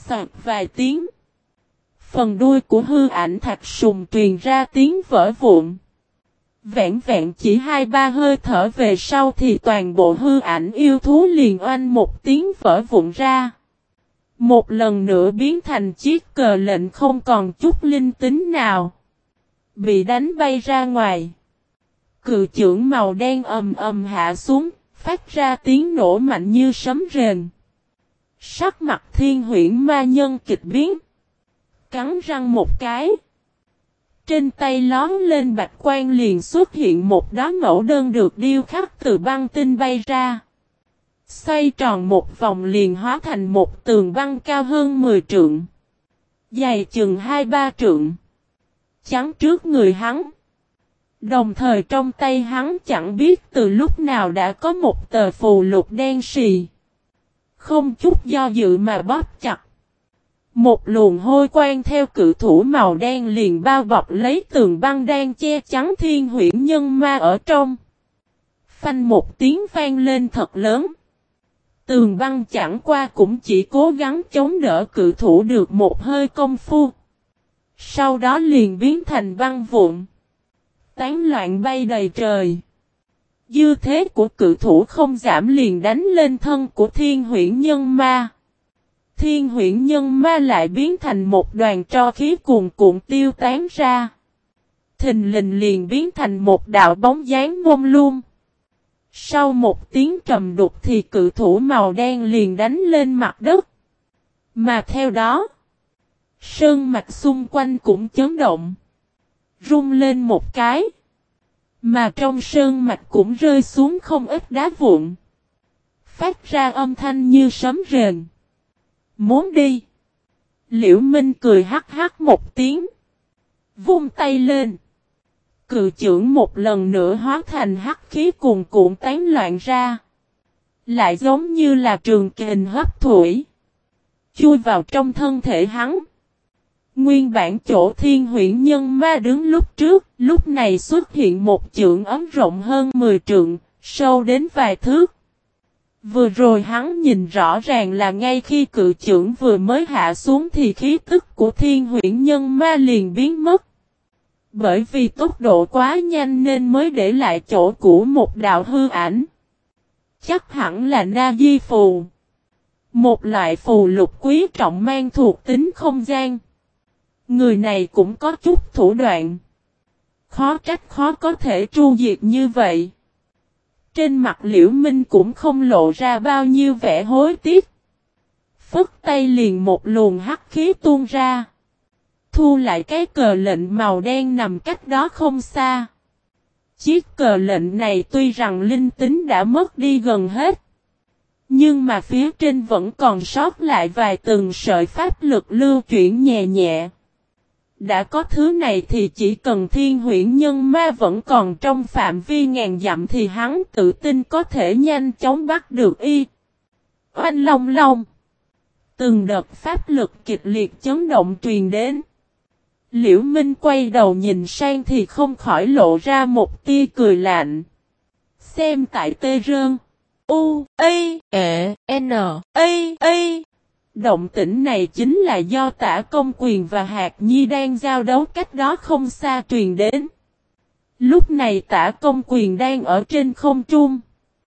Soạt vài tiếng. Phần đuôi của hư ảnh thạch sùng truyền ra tiếng vỡ vụn. Vẹn vẹn chỉ 2-3 hơi thở về sau thì toàn bộ hư ảnh yêu thú liền oanh một tiếng vỡ vụn ra. Một lần nữa biến thành chiếc cờ lệnh không còn chút linh tính nào. Bị đánh bay ra ngoài. Cự chưởng màu đen ầm ầm hạ xuống, phát ra tiếng nổ mạnh như sấm rền. Sắc mặt Thiên Huyễn Ma Nhân kịch biến. Cắn răng một cái. Trên tay lón lên bạch quang liền xuất hiện một đóa mẫu đơn được điêu khắc từ băng tinh bay ra. Xoay tròn một vòng liền hóa thành một tường băng cao hơn 10 trượng. Dày chừng 2-3 trượng. Chắn trước người hắn. Đồng thời trong tay hắn chẳng biết từ lúc nào đã có một tờ phù lục đen xì. Không chút do dự mà bóp chặt. Một luồng hôi quang theo cự thủ màu đen liền bao bọc lấy tường băng đang che chắn Thiên Huyễn Nhân Ma ở trong. Phanh một tiếng vang lên thật lớn. Tường băng chẳng qua cũng chỉ cố gắng chống đỡ cự thủ được một hơi công phu. Sau đó liền biến thành băng vụn. Tán loạn bay đầy trời. Dư thế của cự thủ không giảm liền đánh lên thân của Thiên Huyễn Nhân Ma. Thiên Huyễn Nhân Ma lại biến thành một đoàn tro khí cuồn cuộn tiêu tán ra. Thình lình liền biến thành một đạo bóng dáng mông lung. Sau một tiếng trầm đục thì cự thủ màu đen liền đánh lên mặt đất. Mà theo đó, sơn mạch xung quanh cũng chấn động. Rung lên một cái. Mà trong sơn mạch cũng rơi xuống không ít đá vụn. Phát ra âm thanh như sấm rền. Muốn đi. Liễu Minh cười hắc hắc một tiếng. Vung tay lên. Cự chưởng một lần nữa hóa thành hắc khí cuồn cuộn tán loạn ra. Lại giống như là trường kình hấp thủy. Chui vào trong thân thể hắn. Nguyên bản chỗ Thiên Huyễn Nhân Ma đứng lúc trước, lúc này xuất hiện một chưởng ấm rộng hơn 10 trượng, sâu đến vài thước. Vừa rồi hắn nhìn rõ ràng là ngay khi cự chưởng vừa mới hạ xuống thì khí tức của Thiên Huyễn Nhân Ma liền biến mất. Bởi vì tốc độ quá nhanh nên mới để lại chỗ cũ một đạo hư ảnh. Chắc hẳn là Na Di Phù. Một loại phù lục quý trọng mang thuộc tính không gian. Người này cũng có chút thủ đoạn. Khó trách khó có thể tru diệt như vậy. Trên mặt Liễu Minh cũng không lộ ra bao nhiêu vẻ hối tiếc. Phất tay liền một luồng hắc khí tuôn ra. Thu lại cái cờ lệnh màu đen nằm cách đó không xa. Chiếc cờ lệnh này tuy rằng linh tính đã mất đi gần hết. Nhưng mà phía trên vẫn còn sót lại vài từng sợi pháp lực lưu chuyển nhẹ nhẹ. Đã có thứ này thì chỉ cần Thiên Huyễn Nhân Ma vẫn còn trong phạm vi ngàn dặm thì hắn tự tin có thể nhanh chóng bắt được y. Oanh long long. Từng đợt pháp lực kịch liệt chấn động truyền đến. Liễu Minh quay đầu nhìn sang thì không khỏi lộ ra một tia cười lạnh. Xem tại tê rơn. U, A, E, N, A. Động tĩnh này chính là do Tả Công Quyền và Hạc Nhi đang giao đấu cách đó không xa truyền đến. Lúc này Tả Công Quyền đang ở trên không trung.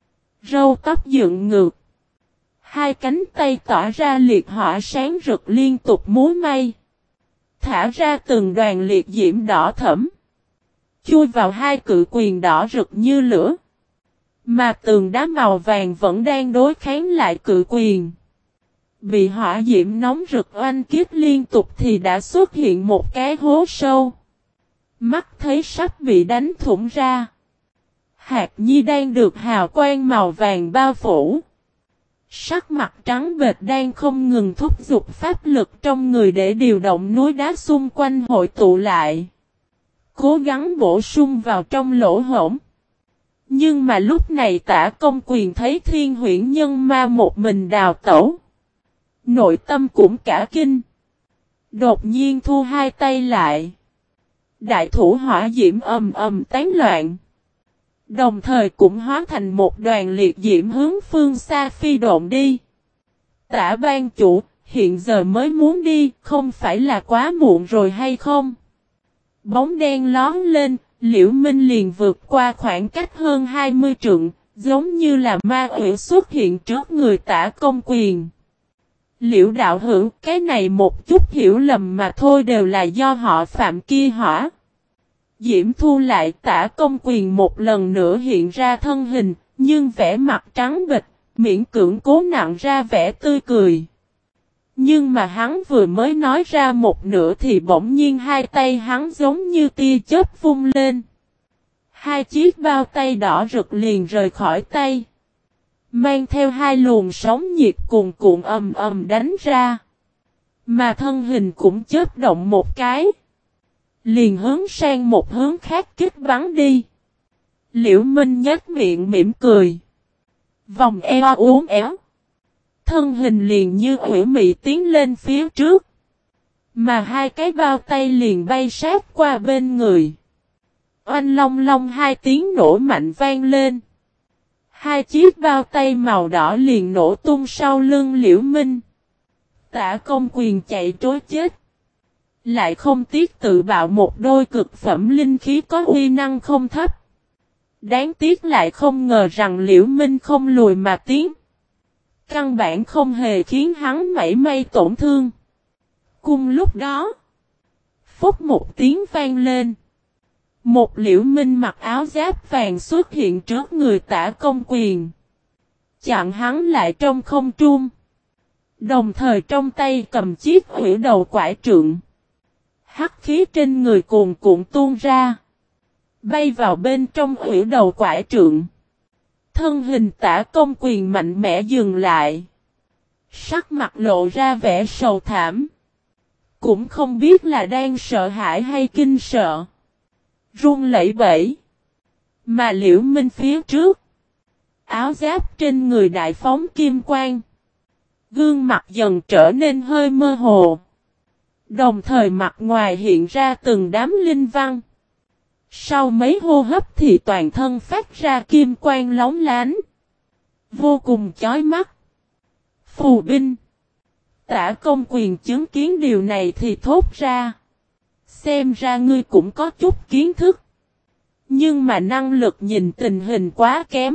Râu tóc dựng ngược. Hai cánh tay tỏa ra liệt hỏa sáng rực liên tục múa may. Thả ra từng đoàn liệt diễm đỏ thẫm. Chui vào hai cự quyền đỏ rực như lửa. Mà tường đá màu vàng vẫn đang đối kháng lại cự quyền. Bị hỏa diễm nóng rực oanh kích liên tục thì đã xuất hiện một cái hố sâu. Mắt thấy sắp bị đánh thủng ra. Hạc Nhi đang được hào quang màu vàng bao phủ. Sắc mặt trắng bệch đang không ngừng thúc giục pháp lực trong người để điều động núi đá xung quanh hội tụ lại. Cố gắng bổ sung vào trong lỗ hổng. Nhưng mà lúc này Tả Công Quyền thấy Thiên Huyễn Nhân Ma một mình đào tẩu. Nội tâm cũng cả kinh. Đột nhiên thu hai tay lại. Đại thủ hỏa diễm ầm ầm tán loạn. Đồng thời cũng hóa thành một đoàn liệt diễm hướng phương xa phi độn đi. Tả ban chủ, hiện giờ mới muốn đi, không phải là quá muộn rồi hay không? Bóng đen lón lên, Liễu Minh liền vượt qua khoảng cách hơn 20 trượng, giống như là ma quỷ xuất hiện trước người Tả Công Quyền. Liễu đạo hữu, cái này một chút hiểu lầm mà thôi, đều là do họ Phạm kia hỏa. Diễm Thu lại Tả Công Quyền một lần nữa hiện ra thân hình, nhưng vẻ mặt trắng bệch, miễn cưỡng cố nặn ra vẻ tươi cười. Nhưng mà hắn vừa mới nói ra một nửa thì bỗng nhiên hai tay hắn giống như tia chớp vung lên. Hai chiếc bao tay đỏ rực liền rời khỏi tay. Mang theo hai luồng sóng nhiệt cuồn cuộn ầm ầm đánh ra. Mà thân hình cũng chớp động một cái. Liền hướng sang một hướng khác kích bắn đi. Liễu Minh nhếch miệng mỉm cười. Vòng eo uốn éo. Thân hình liền như ủy mị tiến lên phía trước. Mà hai cái bao tay liền bay sát qua bên người. Oanh long long hai tiếng nổ mạnh vang lên. Hai chiếc bao tay màu đỏ liền nổ tung sau lưng Liễu Minh. Tả Công Quyền chạy trối chết. Lại không tiếc tự bạo một đôi cực phẩm linh khí có uy năng không thấp. Đáng tiếc lại không ngờ rằng Liễu Minh không lùi mà tiến. Căn bản không hề khiến hắn mảy may tổn thương. Cùng lúc đó, phúc một tiếng vang lên. Một Liễu Minh mặc áo giáp vàng xuất hiện trước người Tả Công Quyền. Chặn hắn lại trong không trung. Đồng thời trong tay cầm chiếc hủy đầu quải trượng. Hắc khí trên người cuồn cuộn tuôn ra. Bay vào bên trong hủy đầu quải trượng. Thân hình Tả Công Quyền mạnh mẽ dừng lại. Sắc mặt lộ ra vẻ sầu thảm. Cũng không biết là đang sợ hãi hay kinh sợ. Run lẩy bẩy. Mà Liễu Minh phía trước. Áo giáp trên người đại phóng kim quang. Gương mặt dần trở nên hơi mơ hồ. Đồng thời mặt ngoài hiện ra từng đám linh văn. Sau mấy hô hấp thì toàn thân phát ra kim quang lóng lánh. Vô cùng chói mắt. Phù binh. Tả Công Quyền chứng kiến điều này thì thốt ra. Xem ra ngươi cũng có chút kiến thức. Nhưng mà năng lực nhìn tình hình quá kém.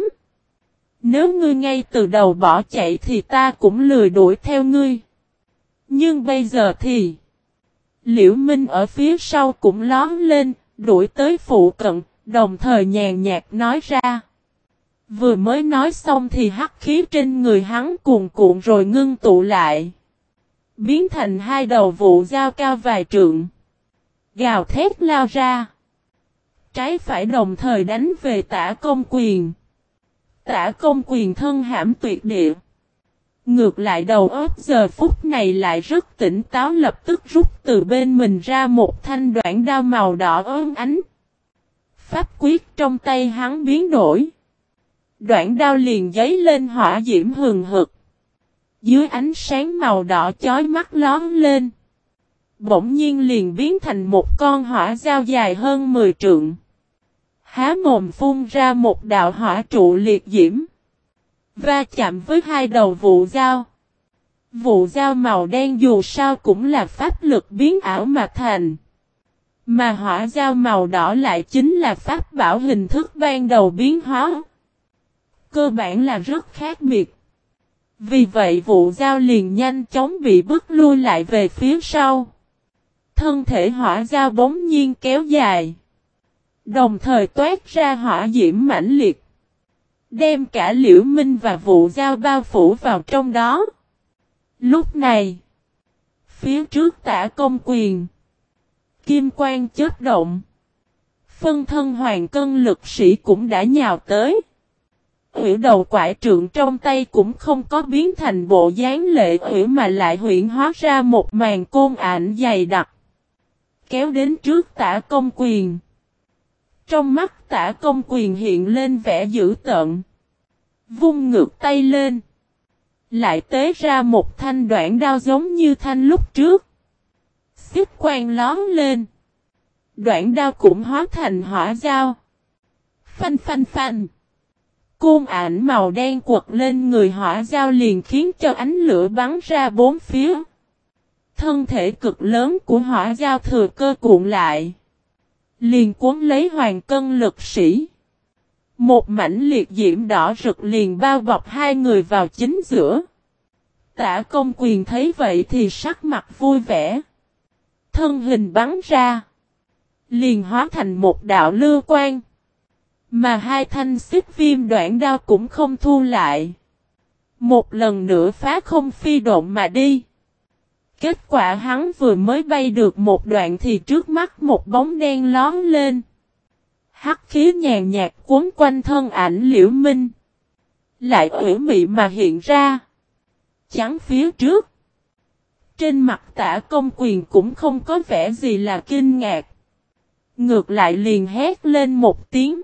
Nếu ngươi ngay từ đầu bỏ chạy thì ta cũng lười đuổi theo ngươi. Nhưng bây giờ thì. Liễu Minh ở phía sau cũng lón lên. Đuổi tới phụ cận. Đồng thời nhàn nhạt nói ra. Vừa mới nói xong thì hắc khí trên người hắn cuồn cuộn rồi ngưng tụ lại. Biến thành hai đầu vụ dao cao vài trượng. Gào thét lao ra. Trái phải đồng thời đánh về Tả Công Quyền. Tả Công Quyền thân hãm tuyệt địa. Ngược lại đầu óc giờ phút này lại rất tỉnh táo, lập tức rút từ bên mình ra một thanh đoạn đao màu đỏ óng ánh. Pháp quyết trong tay hắn biến đổi. Đoạn đao liền giấy lên hỏa diễm hừng hực. Dưới ánh sáng màu đỏ chói mắt lóe lên. Bỗng nhiên liền biến thành một con hỏa dao dài hơn 10 trượng. Há mồm phun ra một đạo hỏa trụ liệt diễm. Va chạm với hai đầu vụ dao. Vụ dao màu đen dù sao cũng là pháp lực biến ảo mà thành. Mà hỏa dao màu đỏ lại chính là pháp bảo hình thức ban đầu biến hóa. Cơ bản là rất khác biệt. Vì vậy vụ dao liền nhanh chóng bị bức lui lại về phía sau. Thân thể hỏa dao bỗng nhiên kéo dài. Đồng thời toát ra hỏa diễm mãnh liệt. Đem cả Liễu Minh và vụ dao bao phủ vào trong đó. Lúc này. Phía trước Tả Công Quyền. Kim quang chớp động. Phân thân hoàng cân lực sĩ cũng đã nhào tới. Hủy đầu quải trượng trong tay cũng không có biến thành bộ dáng lệ hủy mà lại huyễn hóa ra một màn côn ảnh dày đặc. Kéo đến trước Tả Công Quyền. Trong mắt Tả Công Quyền hiện lên vẻ dữ tợn. Vung ngược tay lên. Lại tế ra một thanh đoạn đao giống như thanh lúc trước. Xích quang lón lên. Đoạn đao cũng hóa thành hỏa dao. Phanh phanh phanh. Côn ảnh màu đen quật lên người hỏa giao liền khiến cho ánh lửa bắn ra bốn phía. Thân thể cực lớn của hỏa giao thừa cơ cuộn lại. Liền cuốn lấy hoàng cân lực sĩ. Một mảnh liệt diễm đỏ rực liền bao bọc hai người vào chính giữa. Tả Công Quyền thấy vậy thì sắc mặt vui vẻ. Thân hình bắn ra. Liền hóa thành một đạo lưu quang. Mà hai thanh xích viêm đoạn đao cũng không thu lại. Một lần nữa phá không phi độn mà đi. Kết quả hắn vừa mới bay được một đoạn thì trước mắt một bóng đen lóm lên. Hắc khí nhàn nhạt cuốn quanh thân ảnh Liễu Minh. Lại ủy mị mà hiện ra. Chắn phía trước. Trên mặt Tả Công Quyền cũng không có vẻ gì là kinh ngạc. Ngược lại liền hét lên một tiếng.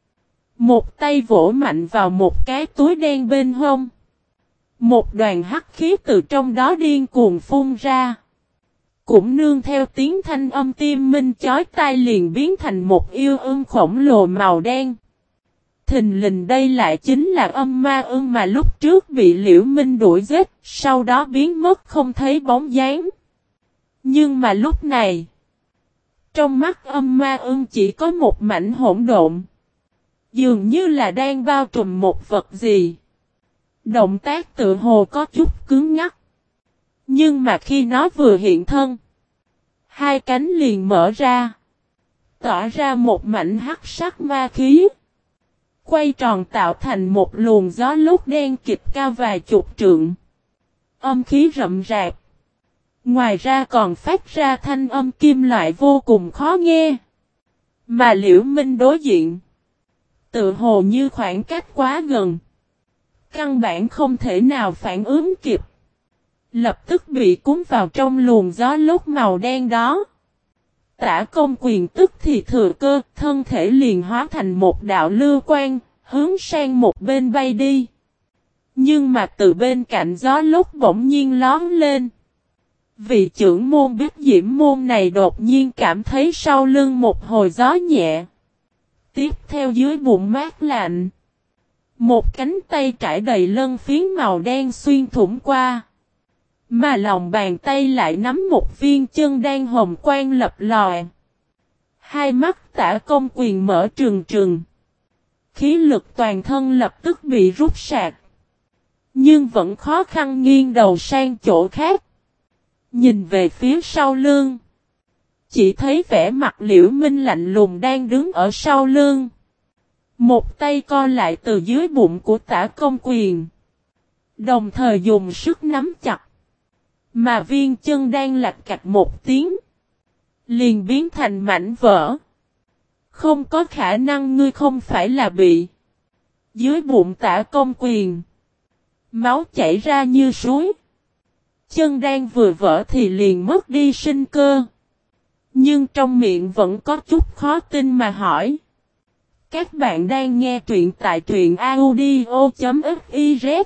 Một tay vỗ mạnh vào một cái túi đen bên hông. Một đoàn hắc khí từ trong đó điên cuồng phun ra. Cũng nương theo tiếng thanh âm tim minh chói tai liền biến thành một yêu ưng khổng lồ màu đen. Thình lình đây lại chính là âm ma ưng mà lúc trước bị Liễu Minh đuổi giết, sau đó biến mất không thấy bóng dáng. Nhưng mà lúc này, trong mắt âm ma ưng chỉ có một mảnh hỗn độn. Dường như là đang bao trùm một vật gì. Động tác tự hồ có chút cứng ngắc. Nhưng mà khi nó vừa hiện thân, hai cánh liền mở ra. Tỏa ra một mảnh hắc sắc ma khí. Quay tròn tạo thành một luồng gió lốc đen kịt cao vài chục trượng. Âm khí rậm rạp. Ngoài ra còn phát ra thanh âm kim loại vô cùng khó nghe. Mà Liễu Minh đối diện. Tự hồ như khoảng cách quá gần. Căn bản không thể nào phản ứng kịp. Lập tức bị cuốn vào trong luồng gió lốc màu đen đó. Tả Công Quyền tức thì thừa cơ, thân thể liền hóa thành một đạo lưu quang, hướng sang một bên bay đi. Nhưng mà từ bên cạnh gió lốc bỗng nhiên lóm lên. Vị trưởng môn Bích Diễm môn này đột nhiên cảm thấy sau lưng một hồi gió nhẹ. Tiếp theo dưới bụng mát lạnh. Một cánh tay trải đầy lân phiến màu đen xuyên thủng qua. Mà lòng bàn tay lại nắm một viên chân đan hồng quang lập lòe. Hai mắt Tả Công Quyền mở trừng trừng. Khí lực toàn thân lập tức bị rút sạc. Nhưng vẫn khó khăn nghiêng đầu sang chỗ khác. Nhìn về phía sau lưng. Chỉ thấy vẻ mặt Liễu Minh lạnh lùng đang đứng ở sau lưng. Một tay co lại từ dưới bụng của Tả Công Quyền. Đồng thời dùng sức nắm chặt. Mà viên chân đang lạch cạch một tiếng. Liền biến thành mảnh vỡ. Không có khả năng ngươi không phải là bị. Dưới bụng Tả Công Quyền. Máu chảy ra như suối. Chân đang vừa vỡ thì liền mất đi sinh cơ. Nhưng trong miệng vẫn có chút khó tin mà hỏi. Các bạn đang nghe truyện tại truyện audio.fiz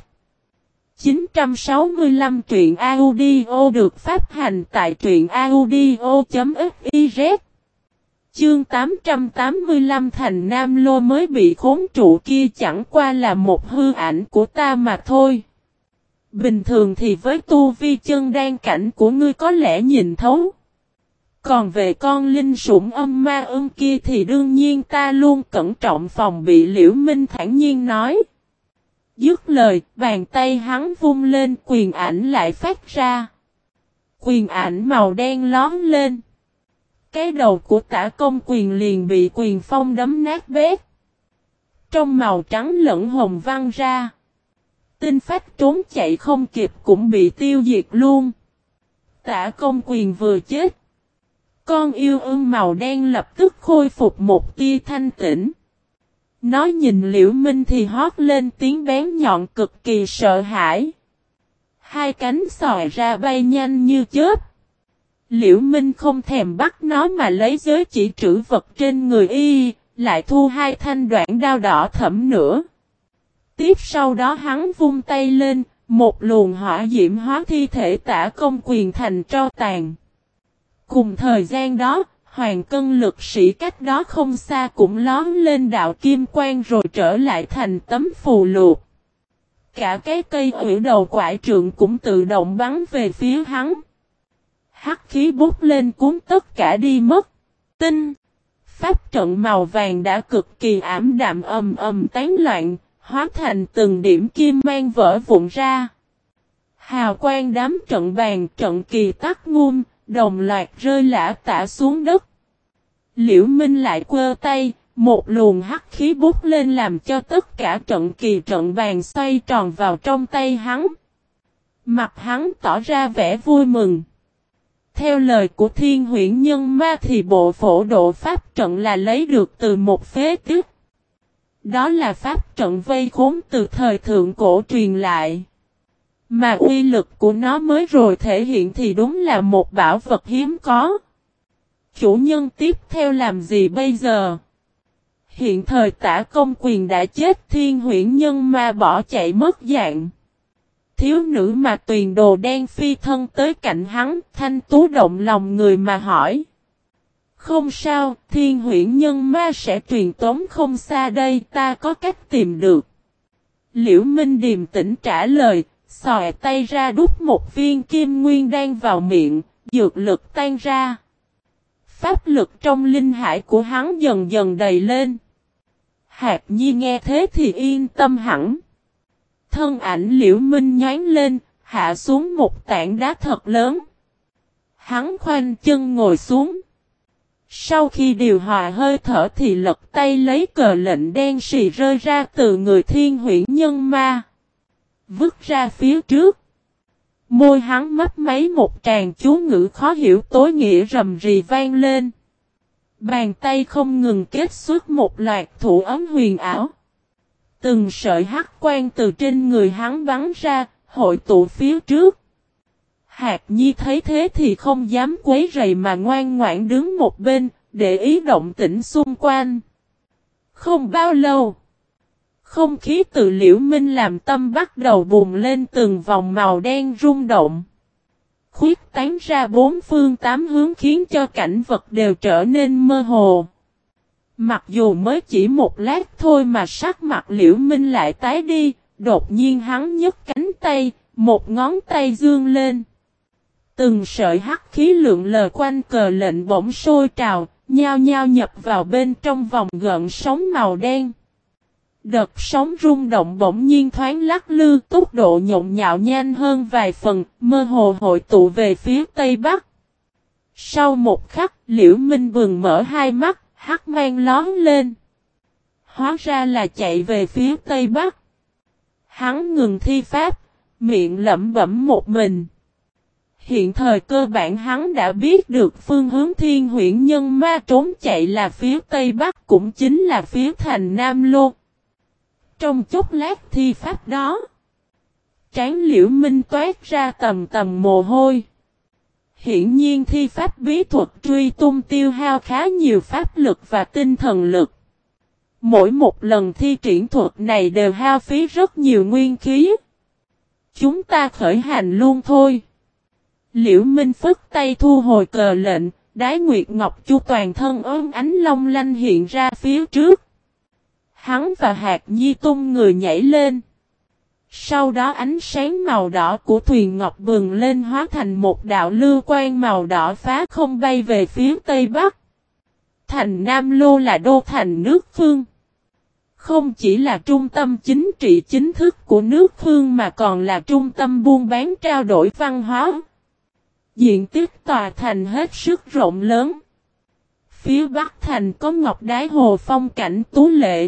965 truyện audio được phát hành tại truyện audio.fiz. Chương 885 Thành Nam Lô mới bị khốn trụ kia chẳng qua là một hư ảnh của ta mà thôi. Bình thường thì với tu vi chân đan cảnh của ngươi có lẽ nhìn thấu. Còn về con linh sủng âm ma ưng kia thì đương nhiên ta luôn cẩn trọng phòng bị. Liễu Minh thản nhiên nói. Dứt lời, bàn tay hắn vung lên, quyền ảnh lại phát ra. Quyền ảnh màu đen lóm lên. Cái đầu của Tả Công Quyền liền bị quyền phong đấm nát bét. Trong màu trắng lẫn hồng văng ra. Tinh phách trốn chạy không kịp cũng bị tiêu diệt luôn. Tả Công Quyền vừa chết. Con yêu ưng màu đen lập tức khôi phục một tia thanh tĩnh. Nó nhìn Liễu Minh thì hót lên tiếng bén nhọn cực kỳ sợ hãi. Hai cánh xòe ra bay nhanh như chớp. Liễu Minh không thèm bắt nó mà lấy giới chỉ trữ vật trên người y, lại thu hai thanh đoạn đao đỏ thẫm nữa. Tiếp sau đó hắn vung tay lên, một luồng hỏa diễm hóa thi thể Tả Công Quyền thành tro tàn. Cùng thời gian đó, Hoàng cân lực sĩ cách đó không xa cũng lón lên đạo kim quang rồi trở lại thành tấm phù lục. Cả cái cây ủy đầu quải trượng cũng tự động bắn về phía hắn. Hắc khí bút lên cuốn tất cả đi mất. Tinh. Pháp trận màu vàng đã cực kỳ ảm đạm tán loạn, hóa thành từng điểm kim mang vỡ vụn ra. Hào quang đám trận bàn trận kỳ tắt ngum, đồng loạt rơi lả tả xuống đất. Liễu Minh lại quơ tay, một luồng hắc khí bút lên làm cho tất cả trận kỳ trận bàn xoay tròn vào trong tay hắn. Mặt hắn tỏ ra vẻ vui mừng. Theo lời của Thiên Huyễn Nhân Ma thì bộ phổ độ pháp trận là lấy được từ một phế tích. Đó là pháp trận vây khốn từ thời thượng cổ truyền lại. Mà uy lực của nó mới rồi thể hiện thì đúng là một bảo vật hiếm có. Chủ nhân tiếp theo làm gì bây giờ? Hiện thời Tả Công Quyền đã chết, Thiên Huyễn Nhân Ma bỏ chạy mất dạng. Thiếu nữ mà Tuyền Đồ đen phi thân tới cạnh hắn, Thanh Tú động lòng người mà hỏi. Không sao, Thiên Huyễn Nhân Ma sẽ truyền tống không xa đây, ta có cách tìm được. Liễu Minh điềm tĩnh trả lời, xòe tay ra đút một viên kim nguyên đan vào miệng, dược lực tan ra. Pháp lực trong linh hải của hắn dần dần đầy lên. Hạc Nhi nghe thế thì yên tâm hẳn. Thân ảnh Liễu Minh nhoáng lên, hạ xuống một tảng đá thật lớn. Hắn khoanh chân ngồi xuống. Sau khi điều hòa hơi thở thì lật tay lấy cờ lệnh đen xì rơi ra từ người Thiên Huyễn Nhân Ma. Vứt ra phía trước. Môi hắn mấp máy một tràng chú ngữ khó hiểu tối nghĩa rầm rì vang lên. Bàn tay không ngừng kết xuất một loạt thủ ấm huyền ảo. Từng sợi hắc quang từ trên người hắn bắn ra, hội tụ phía trước. Hạc Nhi thấy thế thì không dám quấy rầy mà ngoan ngoãn đứng một bên, để ý động tĩnh xung quanh. Không bao lâu, không khí từ Liễu Minh làm tâm bắt đầu bùng lên từng vòng màu đen rung động. Khuyết tán ra bốn phương tám hướng khiến cho cảnh vật đều trở nên mơ hồ. Mặc dù mới chỉ một lát thôi mà sắc mặt Liễu Minh lại tái đi, đột nhiên hắn nhấc cánh tay, một ngón tay dương lên. Từng sợi hắc khí lượn lờ quanh cờ lệnh bỗng sôi trào, nhao nhao nhập vào bên trong vòng gợn sóng màu đen. Đợt sóng rung động bỗng nhiên thoáng lắc lư, tốc độ nhộn nhạo nhanh hơn vài phần, mơ hồ hội tụ về phía tây bắc. Sau một khắc, Liễu Minh bừng mở hai mắt, hắc mang lón lên. Hóa ra là chạy về phía tây bắc. Hắn ngừng thi pháp, miệng lẩm bẩm một mình. Hiện thời cơ bản hắn đã biết được phương hướng Thiên Huyễn Nhân Ma trốn chạy là phía tây bắc, cũng chính là phía thành Nam Lô. Trong chốc lát thi pháp đó, trán Liễu Minh toát ra tầm tầm mồ hôi. Hiển nhiên thi pháp bí thuật truy tung tiêu hao khá nhiều pháp lực và tinh thần lực. Mỗi một lần thi triển thuật này đều hao phí rất nhiều nguyên khí. Chúng ta khởi hành luôn thôi. Liễu Minh phất tay thu hồi cờ lệnh, Đái Nguyệt Ngọc Chu toàn thân ốm ánh long lanh hiện ra phía trước. Hắn và Hạc Nhi tung người nhảy lên. Sau đó ánh sáng màu đỏ của thuyền ngọc bừng lên hóa thành một đạo lưu quang màu đỏ phá không bay về phía tây bắc. Thành Nam Lô là đô thành nước Phương. Không chỉ là trung tâm chính trị chính thức của nước Phương mà còn là trung tâm buôn bán trao đổi văn hóa. Diện tích tòa thành hết sức rộng lớn. Phía bắc thành có ngọc đái hồ phong cảnh tú lệ.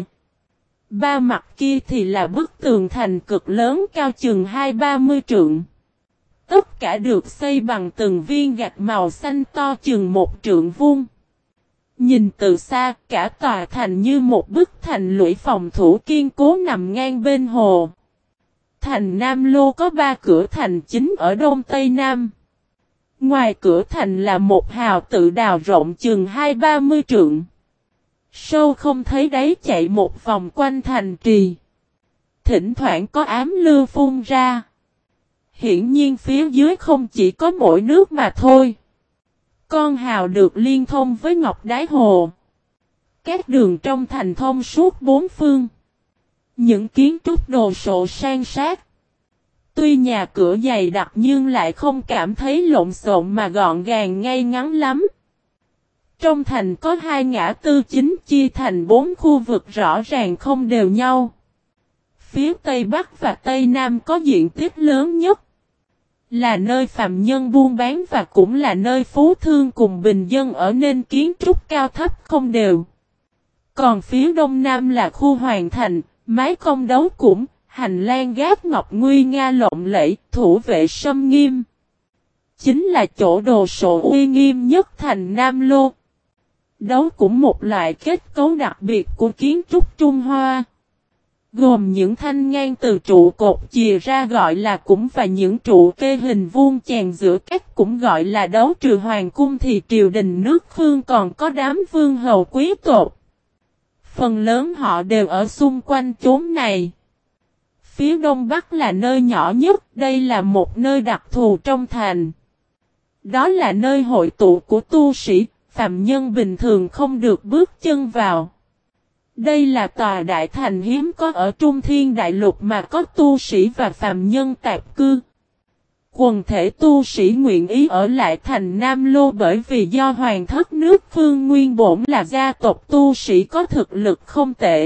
Ba mặt kia thì là bức tường thành cực lớn cao chừng 20-30 trượng. Tất cả được xây bằng từng viên gạch màu xanh to chừng 1 trượng vuông. Nhìn từ xa, cả tòa thành như một bức thành lũy phòng thủ kiên cố nằm ngang bên hồ. Thành Nam Lô có 3 cửa thành chính ở đông tây nam. Ngoài cửa thành là một hào tự đào rộng chừng 20-30 trượng. Sâu không thấy đáy chạy một vòng quanh thành trì. Thỉnh thoảng có ám lưu phun ra. Hiển nhiên phía dưới không chỉ có mỗi nước mà thôi. Con hào được liên thông với Ngọc Đái Hồ. Các đường trong thành thông suốt bốn phương. Những kiến trúc đồ sộ sang sát. Tuy nhà cửa dày đặc nhưng lại không cảm thấy lộn xộn mà gọn gàng ngay ngắn lắm. Trong thành có hai ngã tư chính chia thành bốn khu vực rõ ràng không đều nhau. Phía Tây Bắc và Tây Nam có diện tích lớn nhất. Là nơi phàm nhân buôn bán và cũng là nơi phú thương cùng bình dân ở nên kiến trúc cao thấp không đều. Còn phía Đông Nam là khu hoàng thành, mái công đấu cũng, hành lang gác ngọc nguy nga lộng lẫy, thủ vệ sâm nghiêm. Chính là chỗ đồ sộ uy nghiêm nhất thành Nam Lô. Đấu cũng một loại kết cấu đặc biệt của kiến trúc Trung Hoa. Gồm những thanh ngang từ trụ cột chìa ra gọi là cũng và những trụ kê hình vuông chèn giữa các cũng gọi là đấu. Trừ hoàng cung thì triều đình nước Khương còn có đám vương hầu quý tộc. Phần lớn họ đều ở xung quanh chốn này. Phía đông bắc là nơi nhỏ nhất, đây là một nơi đặc thù trong thành. Đó là nơi hội tụ của tu sĩ, phàm nhân bình thường không được bước chân vào. Đây là tòa đại thành hiếm có ở Trung Thiên Đại Lục mà có tu sĩ và phàm nhân tạp cư. Quần thể tu sĩ nguyện ý ở lại thành Nam Lô bởi vì do hoàng thất nước Khương nguyên bổn là gia tộc tu sĩ có thực lực không tệ.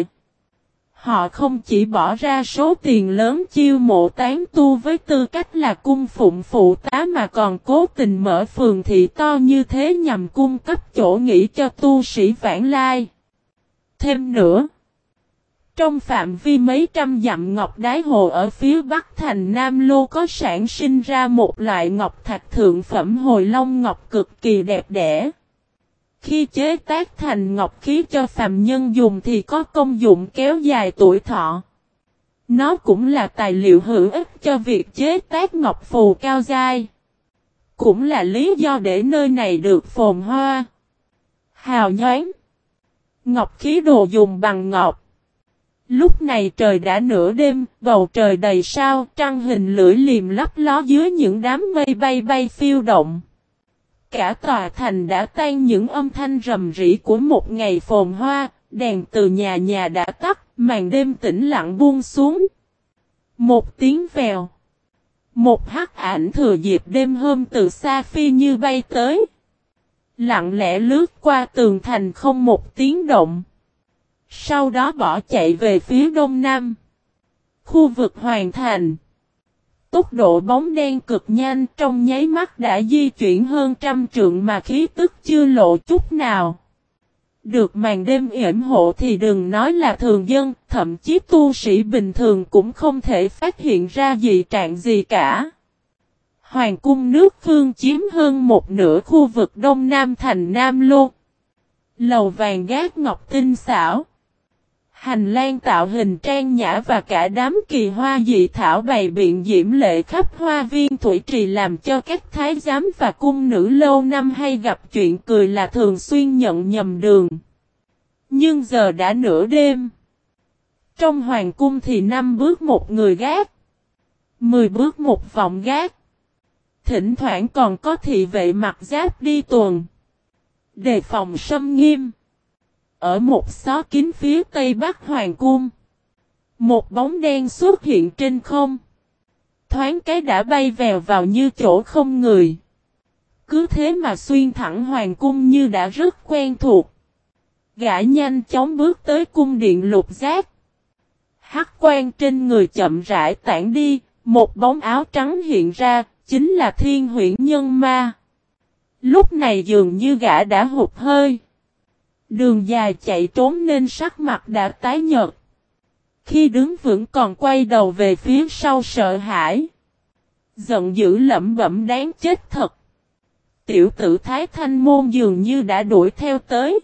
Họ không chỉ bỏ ra số tiền lớn chiêu mộ tán tu với tư cách là cung phụng phụ tá mà còn cố tình mở phường thị to như thế nhằm cung cấp chỗ nghỉ cho tu sĩ vãng lai. Thêm nữa, trong phạm vi mấy trăm dặm Ngọc Đái Hồ ở phía bắc thành Nam Lô có sản sinh ra một loại ngọc thạch thượng phẩm hồi long ngọc cực kỳ đẹp đẽ. Khi chế tác thành ngọc khí cho phàm nhân dùng thì có công dụng kéo dài tuổi thọ. Nó cũng là tài liệu hữu ích cho việc chế tác ngọc phù cao giai. Cũng là lý do để nơi này được phồn hoa, hào nhoáng. Ngọc khí đồ dùng bằng ngọc. Lúc này trời đã nửa đêm, bầu trời đầy sao, trăng hình lưỡi liềm lấp ló dưới những đám mây bay bay phiêu động. Cả tòa thành đã tan những âm thanh rầm rĩ của một ngày phồn hoa, đèn từ nhà nhà đã tắt, màn đêm tĩnh lặng buông xuống. Một tiếng vèo. Một hắc ảnh thừa dịp đêm hôm từ xa phi như bay tới. Lặng lẽ lướt qua tường thành không một tiếng động. Sau đó bỏ chạy về phía đông nam. Khu vực hoàn thành. Tốc độ bóng đen cực nhanh trong nháy mắt đã di chuyển hơn trăm trượng mà khí tức chưa lộ chút nào. Được màn đêm yểm hộ thì đừng nói là thường dân, thậm chí tu sĩ bình thường cũng không thể phát hiện ra dị trạng gì cả. Hoàng cung nước Khương chiếm hơn một nửa khu vực đông nam thành Nam Lô. Lầu vàng gác ngọc tinh xảo. Hành lang tạo hình trang nhã và cả đám kỳ hoa dị thảo bày biện diễm lệ khắp hoa viên thủy trì làm cho các thái giám và cung nữ lâu năm hay gặp chuyện cười là thường xuyên nhận nhầm đường. Nhưng giờ đã nửa đêm. Trong hoàng cung thì 5 bước một người gác. 10 bước một vọng gác. Thỉnh thoảng còn có thị vệ mặc giáp đi tuần. Đề phòng xâm nghiêm. Ở một xó kín phía tây bắc hoàng cung. Một bóng đen xuất hiện trên không. Thoáng cái đã bay vèo vào như chỗ không người. Cứ thế mà xuyên thẳng hoàng cung như đã rất quen thuộc. Gã nhanh chóng bước tới cung điện lục giác. Hắc quang trên người chậm rãi tản đi. Một bóng áo trắng hiện ra. Chính là Thiên Huyễn Nhân Ma. Lúc này dường như gã đã hụt hơi. Đường dài chạy trốn nên sắc mặt đã tái nhợt. Khi đứng vững còn quay đầu về phía sau sợ hãi. Giận dữ lẩm bẩm đáng chết thật. Tiểu tử Thái Thanh Môn dường như đã đuổi theo tới.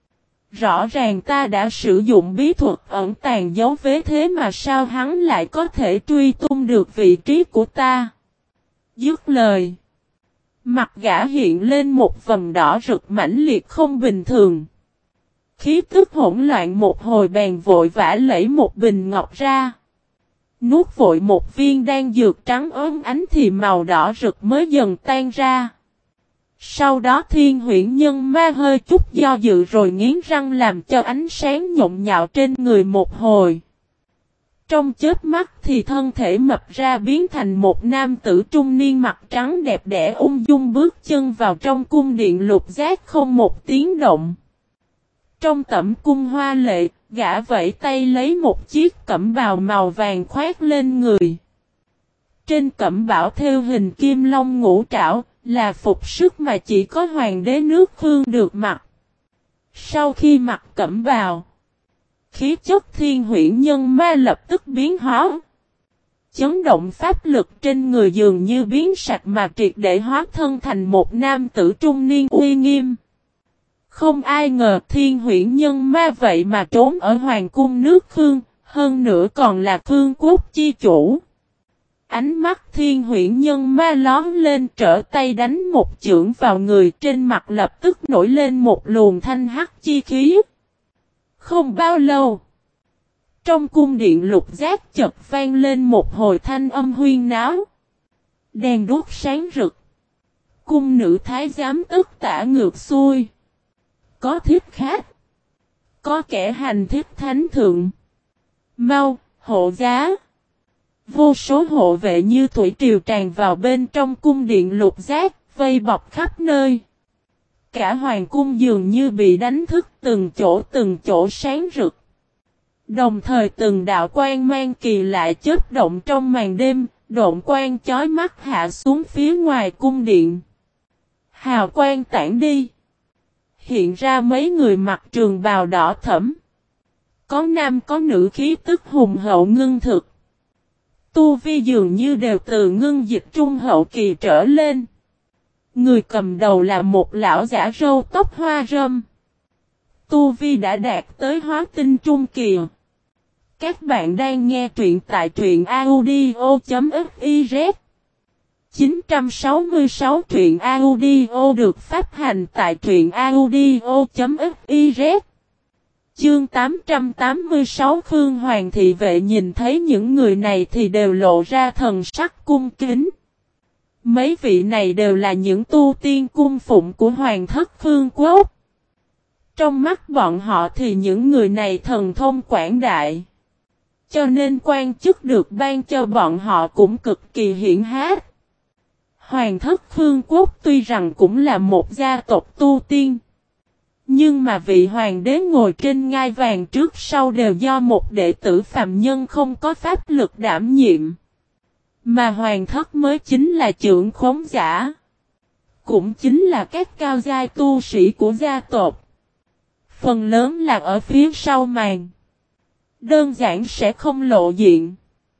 Rõ ràng ta đã sử dụng bí thuật ẩn tàng dấu vết thế mà sao hắn lại có thể truy tung được vị trí của ta. Dứt lời. Mặt gã hiện lên một vầng đỏ rực mãnh liệt không bình thường. Khí tức hỗn loạn một hồi bèn vội vã lấy một bình ngọc ra. Nuốt vội một viên đan dược trắng ốm ánh thì màu đỏ rực mới dần tan ra. Sau đó Thiên Huyễn Nhân Ma hơi chút do dự rồi nghiến răng làm cho ánh sáng nhộn nhạo trên người một hồi. Trong chớp mắt thì thân thể mập ra biến thành một nam tử trung niên mặt trắng đẹp đẽ ung dung bước chân vào trong cung điện lục giác không một tiếng động. Trong tẩm cung hoa lệ, gã vẫy tay lấy một chiếc cẩm bào màu vàng khoác lên người. Trên cẩm bào thêu hình kim long ngũ trảo, là phục sức mà chỉ có hoàng đế nước Khương được mặc. Sau khi mặc cẩm bào, khí chất Thiên Huyễn Nhân Ma lập tức biến hóa. Chấn động pháp lực trên người dường như biến sạch mà triệt để hóa thân thành một nam tử trung niên uy nghiêm. Không ai ngờ Thiên Huyễn Nhân Ma vậy mà trốn ở hoàng cung nước Khương, hơn nữa còn là Khương quốc chi chủ. Ánh mắt Thiên Huyễn Nhân Ma lón lên trở tay đánh một chưởng vào người, trên mặt lập tức nổi lên một luồng thanh hắc chi khí. Không bao lâu, trong cung điện lục giác chợt vang lên một hồi thanh âm huyên náo. Đèn đuốc sáng rực. Cung nữ thái giám tất tả ngược xuôi. Có thiết khác. Có kẻ hành thiết thánh thượng. Mau, hộ giá. Vô số hộ vệ như thủy triều tràn vào bên trong cung điện lục giác, vây bọc khắp nơi. Cả hoàng cung dường như bị đánh thức, từng chỗ sáng rực. Đồng thời từng đạo quang mang kỳ lạ chớp động trong màn đêm, độn quang chói mắt hạ xuống phía ngoài cung điện. Hào quang tản đi. Hiện ra mấy người mặc trường bào đỏ thẫm. Có nam có nữ khí tức hùng hậu ngưng thực. Tu vi dường như đều từ ngưng dịch trung hậu kỳ trở lên. Người cầm đầu là một lão giả râu tóc hoa râm. Tu vi đã đạt tới hóa tinh trung kỳ. Các bạn đang nghe truyện tại truyện audio.fiz 966 truyện audio được phát hành tại truyện audio.fiz. Chương 886 Khương Hoàng thị vệ nhìn thấy những người này thì đều lộ ra thần sắc cung kính. Mấy vị này đều là những tu tiên cung phụng của Hoàng thất Khương quốc. Trong mắt bọn họ thì những người này thần thông quảng đại. Cho nên quan chức được ban cho bọn họ cũng cực kỳ hiển hách. Hoàng thất Khương quốc tuy rằng cũng là một gia tộc tu tiên. Nhưng mà vị hoàng đế ngồi trên ngai vàng trước sau đều do một đệ tử phàm nhân không có pháp lực đảm nhiệm. Mà hoàng thất mới chính là trưởng khống giả. Cũng chính là các cao giai tu sĩ của gia tộc. Phần lớn là ở phía sau màn. Đơn giản sẽ không lộ diện.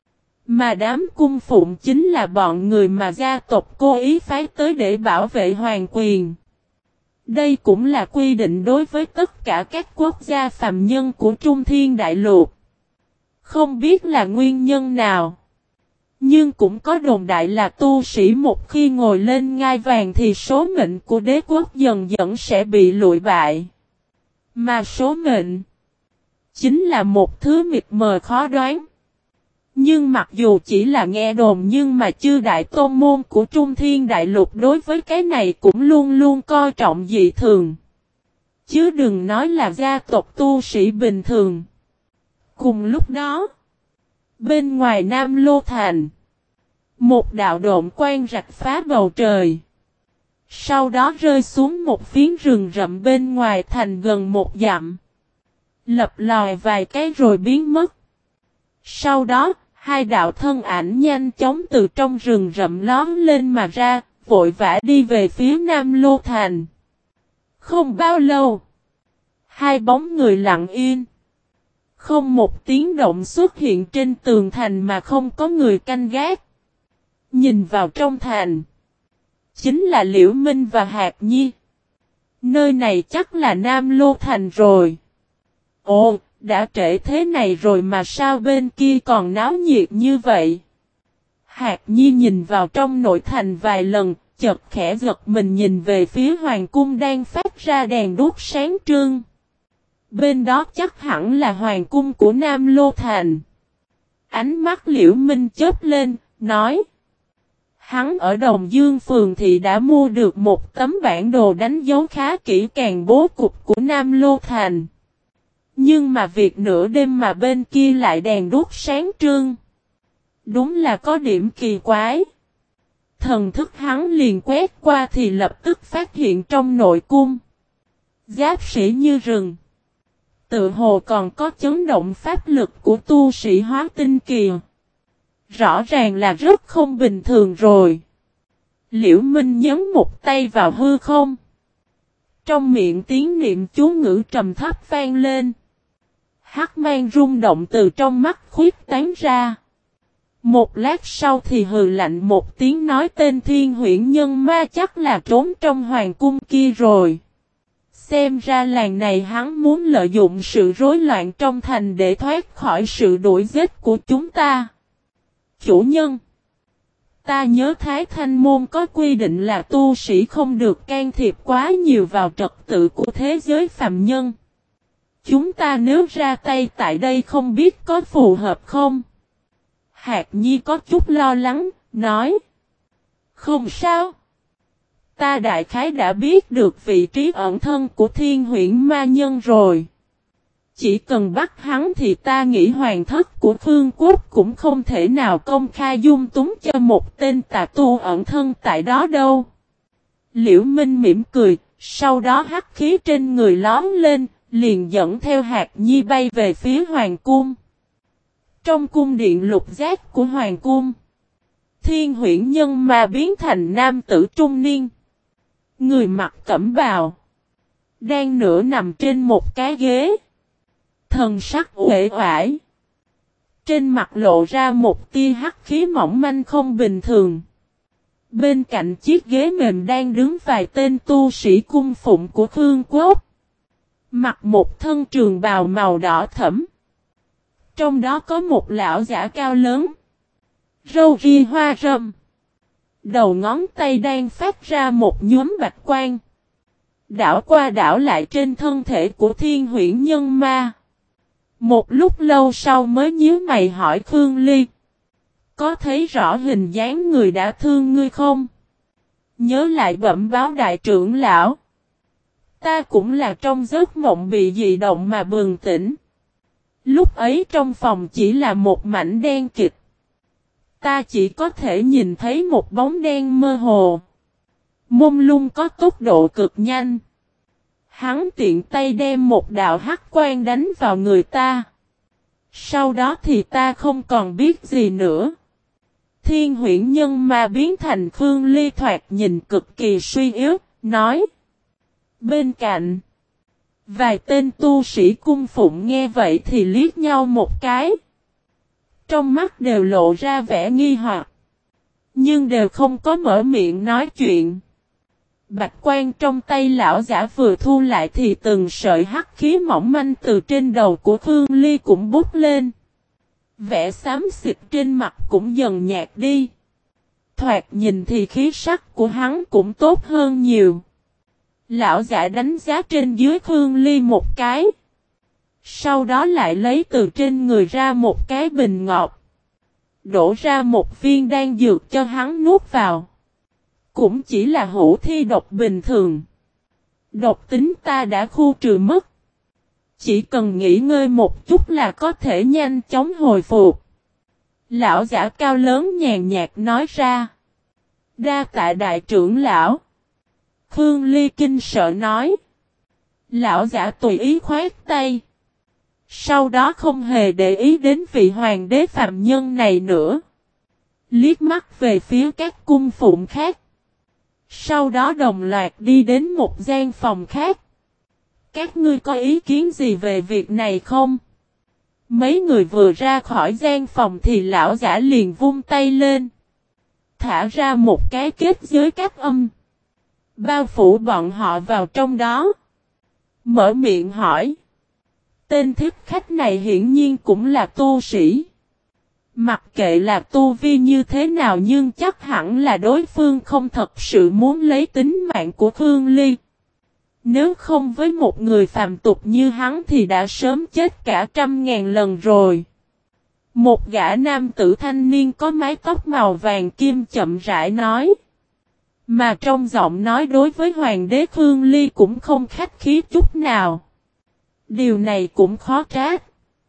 Mà đám cung phụng chính là bọn người mà gia tộc cố ý phái tới để bảo vệ hoàng quyền. Đây cũng là quy định đối với tất cả các quốc gia phàm nhân của Trung Thiên Đại Lục. Không biết là nguyên nhân nào. Nhưng cũng có đồn đại là tu sĩ một khi ngồi lên ngai vàng thì số mệnh của đế quốc dần dần sẽ bị lụi bại. Mà số mệnh chính là một thứ mịt mờ khó đoán. Nhưng mặc dù chỉ là nghe đồn nhưng mà chư đại tôn môn của Trung Thiên Đại Lục đối với cái này cũng luôn luôn coi trọng dị thường. Chứ đừng nói là gia tộc tu sĩ bình thường. Cùng lúc đó, bên ngoài Nam Lô Thành, một đạo độn quang rạch phá bầu trời. Sau đó rơi xuống một phiến rừng rậm bên ngoài thành gần một dặm. Lập lòi vài cái rồi biến mất. Sau đó, hai đạo thân ảnh nhanh chóng từ trong rừng rậm lóm lên mà ra, vội vã đi về phía Nam Lô Thành. Không bao lâu, hai bóng người lặng yên. Không một tiếng động xuất hiện trên tường thành mà không có người canh gác. Nhìn vào trong thành, chính là Liễu Minh và Hạc Nhi. Nơi này chắc là Nam Lô Thành rồi. Ồ, đã trễ thế này rồi mà sao bên kia còn náo nhiệt như vậy? Hạc Nhi nhìn vào trong nội thành vài lần, chợt khẽ giật mình nhìn về phía hoàng cung đang phát ra đèn đuốc sáng trưng. Bên đó chắc hẳn là hoàng cung của Nam Lô Thành. Ánh mắt Liễu Minh chớp lên, nói. Hắn ở Đồng Dương phường thì đã mua được một tấm bản đồ đánh dấu khá kỹ càng bố cục của Nam Lô Thành. Nhưng mà việc nửa đêm mà bên kia lại đèn đuốc sáng trưng. Đúng là có điểm kỳ quái. Thần thức hắn liền quét qua thì lập tức phát hiện trong nội cung. Giáp sĩ như rừng. Tự hồ còn có chấn động pháp lực của tu sĩ hóa tinh kỳ. Rõ ràng là rất không bình thường rồi. Liễu Minh nhấn một tay vào hư không. Trong miệng tiếng niệm chú ngữ trầm thấp vang lên. Hắc mang rung động từ trong mắt khuyết tán ra. Một lát sau thì hừ lạnh một tiếng nói tên Thiên Huyễn Nhân Ma chắc là trốn trong hoàng cung kia rồi. Xem ra làng này hắn muốn lợi dụng sự rối loạn trong thành để thoát khỏi sự đuổi giết của chúng ta. Chủ nhân, ta nhớ Thái Thanh Môn có quy định là tu sĩ không được can thiệp quá nhiều vào trật tự của thế giới phàm nhân. Chúng ta nếu ra tay tại đây không biết có phù hợp không? Hạc Nhi có chút lo lắng, nói. Không sao. Ta đại khái đã biết được vị trí ẩn thân của Thiên Huyễn Ma Nhân rồi. Chỉ cần bắt hắn thì ta nghĩ hoàng thất của Phương Quốc cũng không thể nào công khai dung túng cho một tên tà tu ẩn thân tại đó đâu. Liễu Minh mỉm cười, sau đó hắc khí trên người lóm lên, liền dẫn theo Hạc Nhi bay về phía hoàng cung. Trong cung điện lục giác của hoàng cung, Thiên Huyễn Nhân Ma biến thành nam tử trung niên. Người mặc cẩm bào, đang nửa nằm trên một cái ghế. Thần sắc uể oải. Trên mặt lộ ra một tia hắc khí mỏng manh không bình thường. Bên cạnh chiếc ghế mềm đang đứng vài tên tu sĩ cung phụng của Khương Quốc. Mặc một thân trường bào màu đỏ thẫm. Trong đó có một lão giả cao lớn. Râu ria hoa râm. Đầu ngón tay đang phát ra một nhuốm bạch quang. Đảo qua đảo lại trên thân thể của Thiên Huyễn Nhân Ma. Một lúc lâu sau mới nhíu mày hỏi Khương Ly. Có thấy rõ hình dáng người đã thương ngươi không? Nhớ lại bẩm báo đại trưởng lão. Ta cũng là trong giấc mộng bị dị động mà bừng tỉnh. Lúc ấy trong phòng chỉ là một mảnh đen kịt. Ta chỉ có thể nhìn thấy một bóng đen mơ hồ. Mông lung có tốc độ cực nhanh. Hắn tiện tay đem một đạo hắc quang đánh vào người ta. Sau đó thì ta không còn biết gì nữa. Thiên Huyễn Nhân Ma biến thành Khương Ly thoạt nhìn cực kỳ suy yếu, nói. Bên cạnh, vài tên tu sĩ cung phụng nghe vậy thì liếc nhau một cái. Trong mắt đều lộ ra vẻ nghi hoặc. Nhưng đều không có mở miệng nói chuyện. Bạch quan trong tay lão giả vừa thu lại thì từng sợi hắc khí mỏng manh từ trên đầu của Khương Ly cũng bút lên. Vẻ xám xịt trên mặt cũng dần nhạt đi. Thoạt nhìn thì khí sắc của hắn cũng tốt hơn nhiều. Lão giả đánh giá trên dưới Khương Ly một cái. Sau đó lại lấy từ trên người ra một cái bình ngọc. Đổ ra một viên đan dược cho hắn nuốt vào. Cũng chỉ là hữu thi độc bình thường. Độc tính ta đã khu trừ mất. Chỉ cần nghỉ ngơi một chút là có thể nhanh chóng hồi phục. Lão giả cao lớn nhàn nhạt nói ra. Đa tạ đại trưởng lão. Khương Ly kinh sợ nói. Lão giả tùy ý khoát tay. Sau đó không hề để ý đến vị hoàng đế phạm nhân này nữa. Liếc mắt về phía các cung phụng khác. Sau đó đồng loạt đi đến một gian phòng khác. Các ngươi có ý kiến gì về việc này không? Mấy người vừa ra khỏi gian phòng thì lão giả liền vung tay lên. Thả ra một cái kết giới cách âm. Bao phủ bọn họ vào trong đó. Mở miệng hỏi. Tên thích khách này hiển nhiên cũng là tu sĩ. Mặc kệ là tu vi như thế nào nhưng chắc hẳn là đối phương không thật sự muốn lấy tính mạng của Khương Ly. Nếu không với một người phàm tục như hắn thì đã sớm chết cả 100.000 lần rồi. Một gã nam tử thanh niên có mái tóc màu vàng kim chậm rãi nói. Mà trong giọng nói đối với hoàng đế Khương Ly cũng không khách khí chút nào. Điều này cũng khó trách.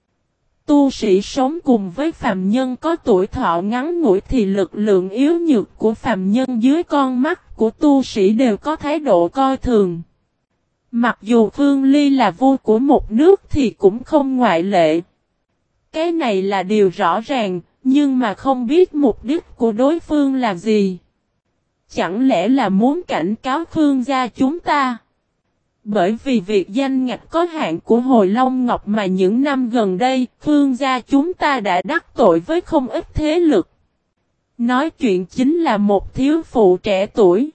Tu sĩ sống cùng với phàm nhân có tuổi thọ ngắn ngủi thì lực lượng yếu nhược của phàm nhân dưới con mắt của tu sĩ đều có thái độ coi thường. Mặc dù Khương Ly là vua của một nước thì cũng không ngoại lệ. Cái này là điều rõ ràng, nhưng mà không biết mục đích của đối phương là gì. Chẳng lẽ là muốn cảnh cáo Khương gia chúng ta? Bởi vì việc danh ngạch có hạn của Hồi Long Ngọc mà những năm gần đây, Khương gia chúng ta đã đắc tội với không ít thế lực. Nói chuyện chính là một thiếu phụ trẻ tuổi.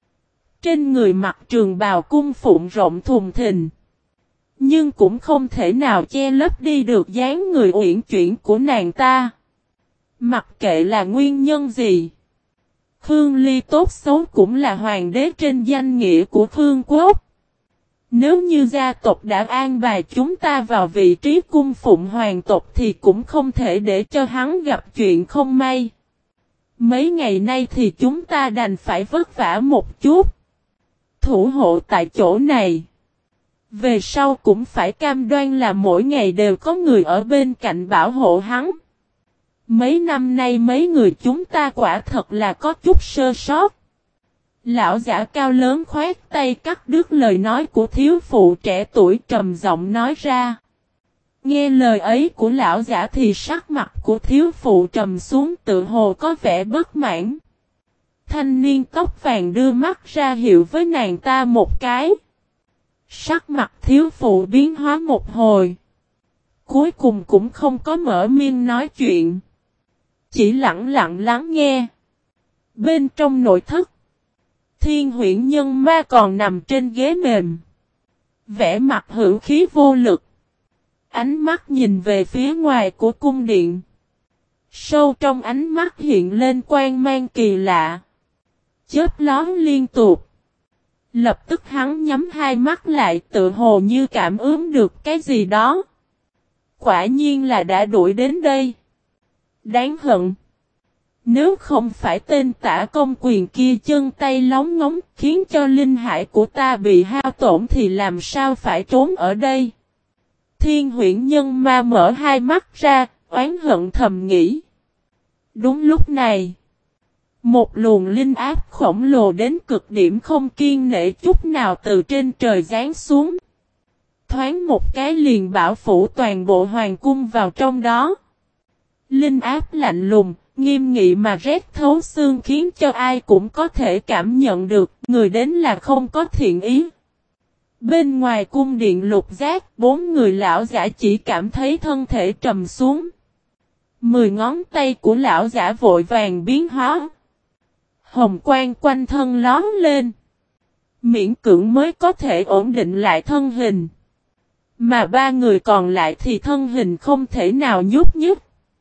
Trên người mặc trường bào cung phụng rộng thùng thình. Nhưng cũng không thể nào che lấp đi được dáng người uyển chuyển của nàng ta. Mặc kệ là nguyên nhân gì. Khương Ly tốt xấu cũng là hoàng đế trên danh nghĩa của Khương quốc. Nếu như gia tộc đã an bài chúng ta vào vị trí cung phụng hoàng tộc thì cũng không thể để cho hắn gặp chuyện không may. Mấy ngày nay thì chúng ta đành phải vất vả một chút. Thủ hộ tại chỗ này. Về sau cũng phải cam đoan là mỗi ngày đều có người ở bên cạnh bảo hộ hắn. Mấy năm nay mấy người chúng ta quả thật là có chút sơ sót. Lão giả cao lớn khoát tay cắt đứt lời nói của thiếu phụ trẻ tuổi trầm giọng nói ra. Nghe lời ấy của lão giả thì sắc mặt của thiếu phụ trầm xuống tự hồ có vẻ bất mãn. Thanh niên tóc vàng đưa mắt ra hiệu với nàng ta một cái. Sắc mặt thiếu phụ biến hóa một hồi. Cuối cùng cũng không có mở miệng nói chuyện. Chỉ lặng lặng lắng nghe. Bên trong nội thất. Thiên huyễn nhân ma còn nằm trên ghế mềm. Vẻ mặt hữu khí vô lực. Ánh mắt nhìn về phía ngoài của cung điện. Sâu trong ánh mắt hiện lên quang mang kỳ lạ. Chớp lóe liên tục. Lập tức hắn nhắm hai mắt lại tự hồ như cảm ứng được cái gì đó. Quả nhiên là đã đuổi đến đây. Đáng hận. Nếu không phải tên tả công quyền kia chân tay lóng ngóng khiến cho linh hải của ta bị hao tổn thì làm sao phải trốn ở đây. Thiên huyễn nhân ma mở hai mắt ra, oán hận thầm nghĩ. Đúng lúc này. Một luồng linh áp khổng lồ đến cực điểm không kiên nể chút nào từ trên trời giáng xuống. Thoáng một cái liền bảo phủ toàn bộ hoàng cung vào trong đó. Linh áp lạnh lùng, nghiêm nghị mà rét thấu xương khiến cho ai cũng có thể cảm nhận được người đến là không có thiện ý. Bên ngoài cung điện lục giác, bốn người lão giả chỉ cảm thấy thân thể trầm xuống. 10 ngón tay của lão giả vội vàng biến hóa. Hồng quang quanh thân lóm lên. Miễn cưỡng mới có thể ổn định lại thân hình. Mà ba người còn lại thì thân hình không thể nào nhúc nhích.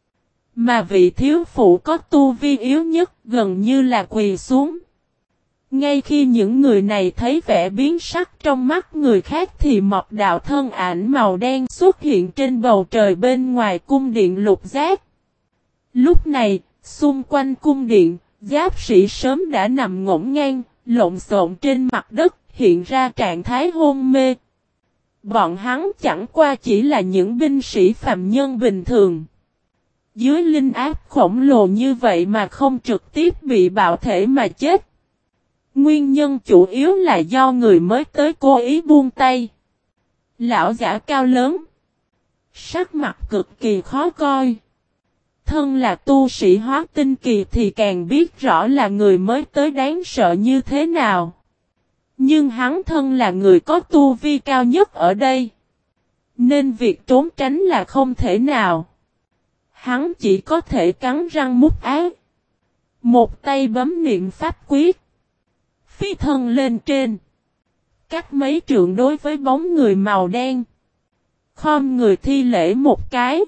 Mà vị thiếu phụ có tu vi yếu nhất gần như là quỳ xuống. Ngay khi những người này thấy vẻ biến sắc trong mắt người khác thì một đạo thân ảnh màu đen xuất hiện trên bầu trời bên ngoài cung điện lục giác. Lúc này, xung quanh cung điện, giáp sĩ sớm đã nằm ngổn ngang, lộn xộn trên mặt đất, hiện ra trạng thái hôn mê. Bọn hắn chẳng qua chỉ là những binh sĩ phàm nhân bình thường. Dưới linh áp khổng lồ như vậy mà không trực tiếp bị bạo thể mà chết. Nguyên nhân chủ yếu là do người mới tới cố ý buông tay. Lão giả cao lớn. Sắc mặt cực kỳ khó coi. Thân là tu sĩ hóa tinh kỳ thì càng biết rõ là người mới tới đáng sợ như thế nào. Nhưng hắn thân là người có tu vi cao nhất ở đây. Nên việc trốn tránh là không thể nào. Hắn chỉ có thể cắn răng mút ác. Một tay bấm niệm pháp quyết. Phi thân lên trên. Cắt mấy trượng đối với bóng người màu đen. Khom người thi lễ một cái.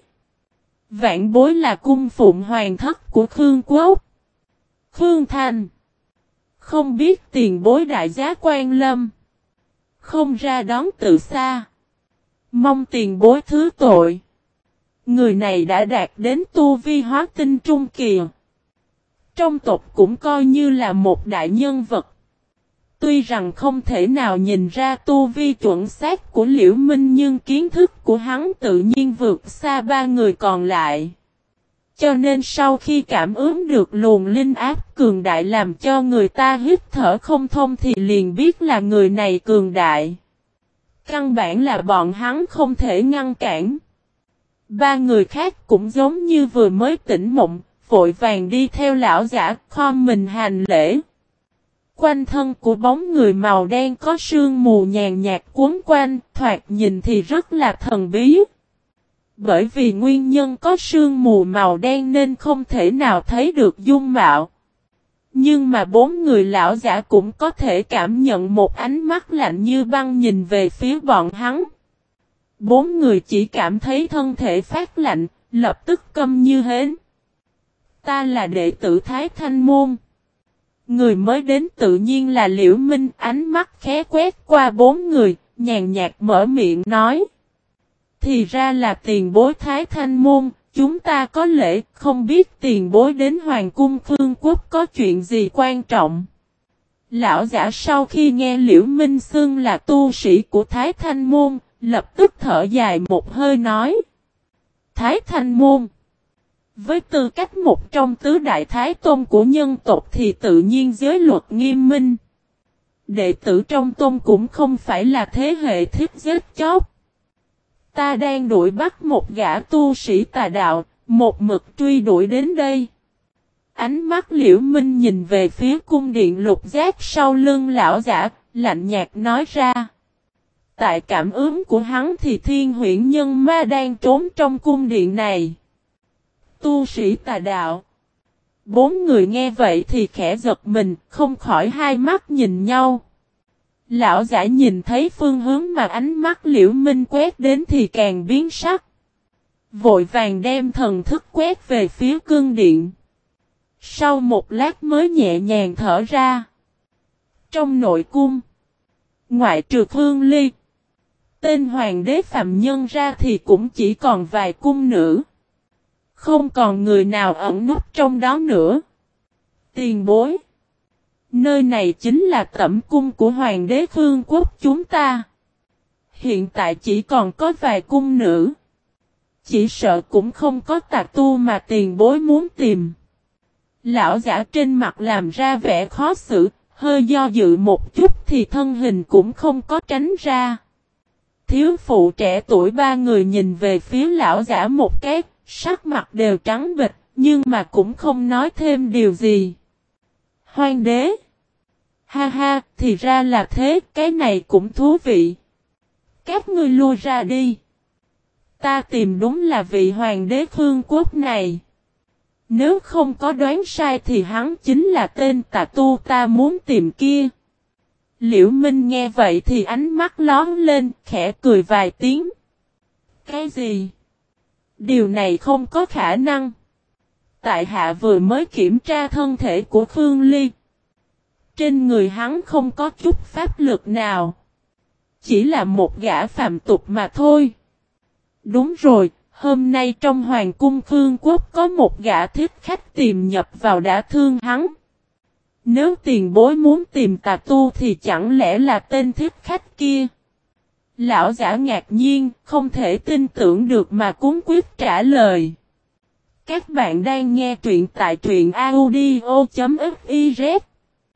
Vạn bối là cung phụng hoàng thất của Khương quốc. Khương Thành. Không biết tiền bối đại giá quan lâm. Không ra đón từ xa. Mong tiền bối thứ tội. Người này đã đạt đến tu vi hóa tinh trung kỳ. Trong tộc cũng coi như là một đại nhân vật. Tuy rằng không thể nào nhìn ra tu vi chuẩn xác của Liễu Minh nhưng kiến thức của hắn tự nhiên vượt xa ba người còn lại. Cho nên sau khi cảm ứng được luồng linh áp cường đại làm cho người ta hít thở không thông thì liền biết là người này cường đại. Căn bản là bọn hắn không thể ngăn cản. Ba người khác cũng giống như vừa mới tỉnh mộng, vội vàng đi theo lão giả khom mình hành lễ. Quanh thân của bóng người màu đen có sương mù nhàn nhạt cuốn quanh, thoạt nhìn thì rất là thần bí. Bởi vì nguyên nhân có sương mù màu đen nên không thể nào thấy được dung mạo. Nhưng mà bốn người lão giả cũng có thể cảm nhận một ánh mắt lạnh như băng nhìn về phía bọn hắn. Bốn người chỉ cảm thấy thân thể phát lạnh, lập tức câm như hến. Ta là đệ tử Thái Thanh Môn. Người mới đến tự nhiên là Liễu Minh, ánh mắt khẽ quét qua bốn người, nhàn nhạt mở miệng nói. Thì ra là tiền bối Thái Thanh Môn, chúng ta có lễ, không biết tiền bối đến Hoàng cung Phương Quốc có chuyện gì quan trọng. Lão giả sau khi nghe Liễu Minh xưng là tu sĩ của Thái Thanh Môn, lập tức thở dài một hơi nói. Thái Thanh Môn. Với tư cách một trong tứ đại thái tôn của nhân tộc thì tự nhiên giới luật nghiêm minh. Đệ tử trong tôn cũng không phải là thế hệ thích giết chóc. Ta đang đuổi bắt một gã tu sĩ tà đạo, một mực truy đuổi đến đây. Ánh mắt Liễu Minh nhìn về phía cung điện lục giác sau lưng lão giả, lạnh nhạt nói ra. Tại cảm ứng của hắn thì Thiên Huyễn Nhân Ma đang trốn trong cung điện này. Tu sĩ tà đạo. Bốn người nghe vậy thì khẽ giật mình, không khỏi hai mắt nhìn nhau. Lão giả nhìn thấy phương hướng mà ánh mắt Liễu Minh quét đến thì càng biến sắc. Vội vàng đem thần thức quét về phía cương điện. Sau một lát mới nhẹ nhàng thở ra. Trong nội cung, ngoại trừ Hương Ly, tên hoàng đế phạm nhân ra thì cũng chỉ còn vài cung nữ. Không còn người nào ẩn núp trong đó nữa. Tiền bối. Nơi này chính là tẩm cung của hoàng đế Phương Quốc chúng ta. Hiện tại chỉ còn có vài cung nữ. Chỉ sợ cũng không có tà tu mà tiền bối muốn tìm. Lão giả trên mặt làm ra vẻ khó xử, hơi do dự một chút thì thân hình cũng không có tránh ra. Thiếu phụ trẻ tuổi ba người nhìn về phía lão giả một cái, sắc mặt đều trắng bệch, nhưng mà cũng không nói thêm điều gì. Hoàng đế. Ha ha, thì ra là thế, cái này cũng thú vị. Các ngươi lui ra đi. Ta tìm đúng là vị hoàng đế Phương Quốc này. Nếu không có đoán sai thì hắn chính là tên tà tu ta muốn tìm kia. Liễu Minh nghe vậy thì ánh mắt lóe lên, khẽ cười vài tiếng. Cái gì? Điều này không có khả năng. Tại hạ vừa mới kiểm tra thân thể của Phương Ly. Trên người hắn không có chút pháp lực nào. Chỉ là một gã phàm tục mà thôi. Đúng rồi, hôm nay trong Hoàng cung Phương Quốc có một gã thích khách tìm nhập vào đã thương hắn. Nếu tiền bối muốn tìm tà tu thì chẳng lẽ là tên thích khách kia? Lão giả ngạc nhiên, không thể tin tưởng được mà cuống quyết trả lời. Các bạn đang nghe truyện tại truyện audio.fiz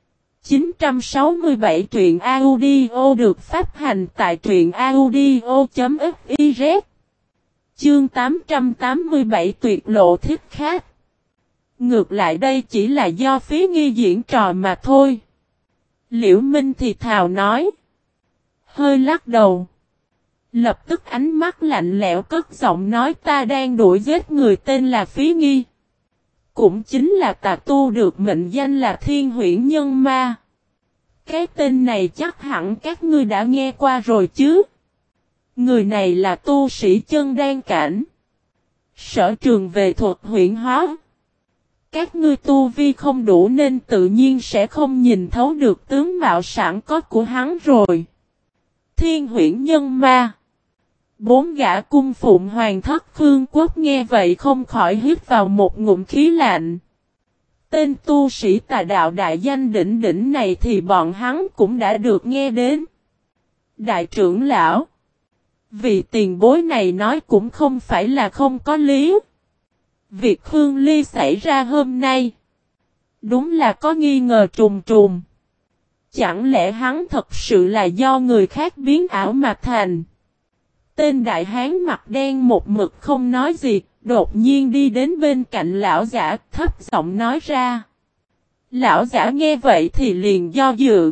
967 truyện audio được phát hành tại truyện audio.fiz Chương 887 tuyệt lộ thích khách. Ngược lại đây chỉ là do Phí Nghi diễn trò mà thôi. Liễu Minh thì thào nói. Hơi lắc đầu. Lập tức ánh mắt lạnh lẽo cất giọng nói ta đang đuổi giết người tên là Phí Nghi. Cũng chính là tà tu được mệnh danh là Thiên Huyễn Nhân Ma. Cái tên này chắc hẳn các ngươi đã nghe qua rồi chứ. Người này là tu sĩ chân đan cảnh. Sở trường về thuật huyễn hóa. Các ngươi tu vi không đủ nên tự nhiên sẽ không nhìn thấu được tướng mạo sẵn có của hắn rồi. Thiên Huyễn Nhân Ma. Bốn gã cung phụng hoàng thất Khương Quốc nghe vậy không khỏi hít vào một ngụm khí lạnh. Tên tu sĩ tà đạo đại danh đỉnh đỉnh này thì bọn hắn cũng đã được nghe đến. Đại trưởng lão, vị tiền bối này nói cũng không phải là không có lý. Việc Khương Ly xảy ra hôm nay, đúng là có nghi ngờ trùng trùng. Chẳng lẽ hắn thật sự là do người khác biến ảo mà thành? Tên đại hán mặt đen một mực không nói gì, đột nhiên đi đến bên cạnh lão giả, thấp giọng nói ra. Lão giả nghe vậy thì liền do dự.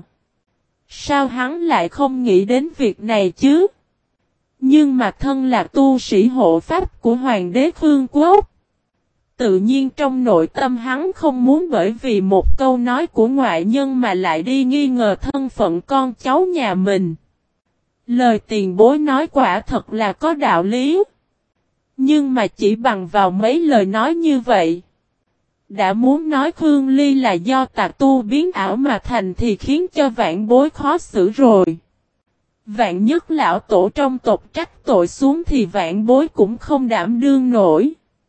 Sao hắn lại không nghĩ đến việc này chứ? Nhưng mà thân là tu sĩ hộ pháp của Hoàng đế Khương Quốc. Tự nhiên trong nội tâm hắn không muốn bởi vì một câu nói của ngoại nhân mà lại đi nghi ngờ thân phận con cháu nhà mình. Lời tiền bối nói quả thật là có đạo lý. Nhưng mà chỉ bằng vào mấy lời nói như vậy, đã muốn nói Khương Ly là do tà tu biến ảo mà thành thì khiến cho vạn bối khó xử rồi. Vạn nhất lão tổ trong tộc trách tội xuống thì vạn bối cũng không đảm đương nổi.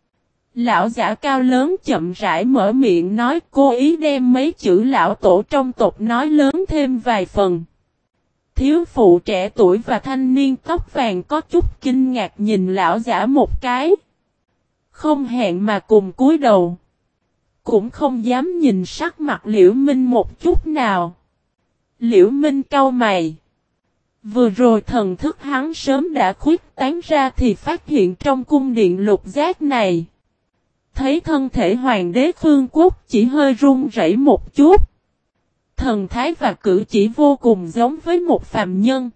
Lão giả cao lớn chậm rãi mở miệng nói, cố ý đem mấy chữ lão tổ trong tộc nói lớn thêm vài phần. Thiếu phụ trẻ tuổi và thanh niên tóc vàng có chút kinh ngạc nhìn lão giả một cái. Không hẹn mà cùng cúi đầu. Cũng không dám nhìn sắc mặt Liễu Minh một chút nào. Liễu Minh cau mày. Vừa rồi thần thức hắn sớm đã khuyết tán ra thì phát hiện trong cung điện lục giác này. Thấy thân thể hoàng đế Khương Quốc chỉ hơi run rẩy một chút. Thần thái và cử chỉ vô cùng giống với một phàm nhân.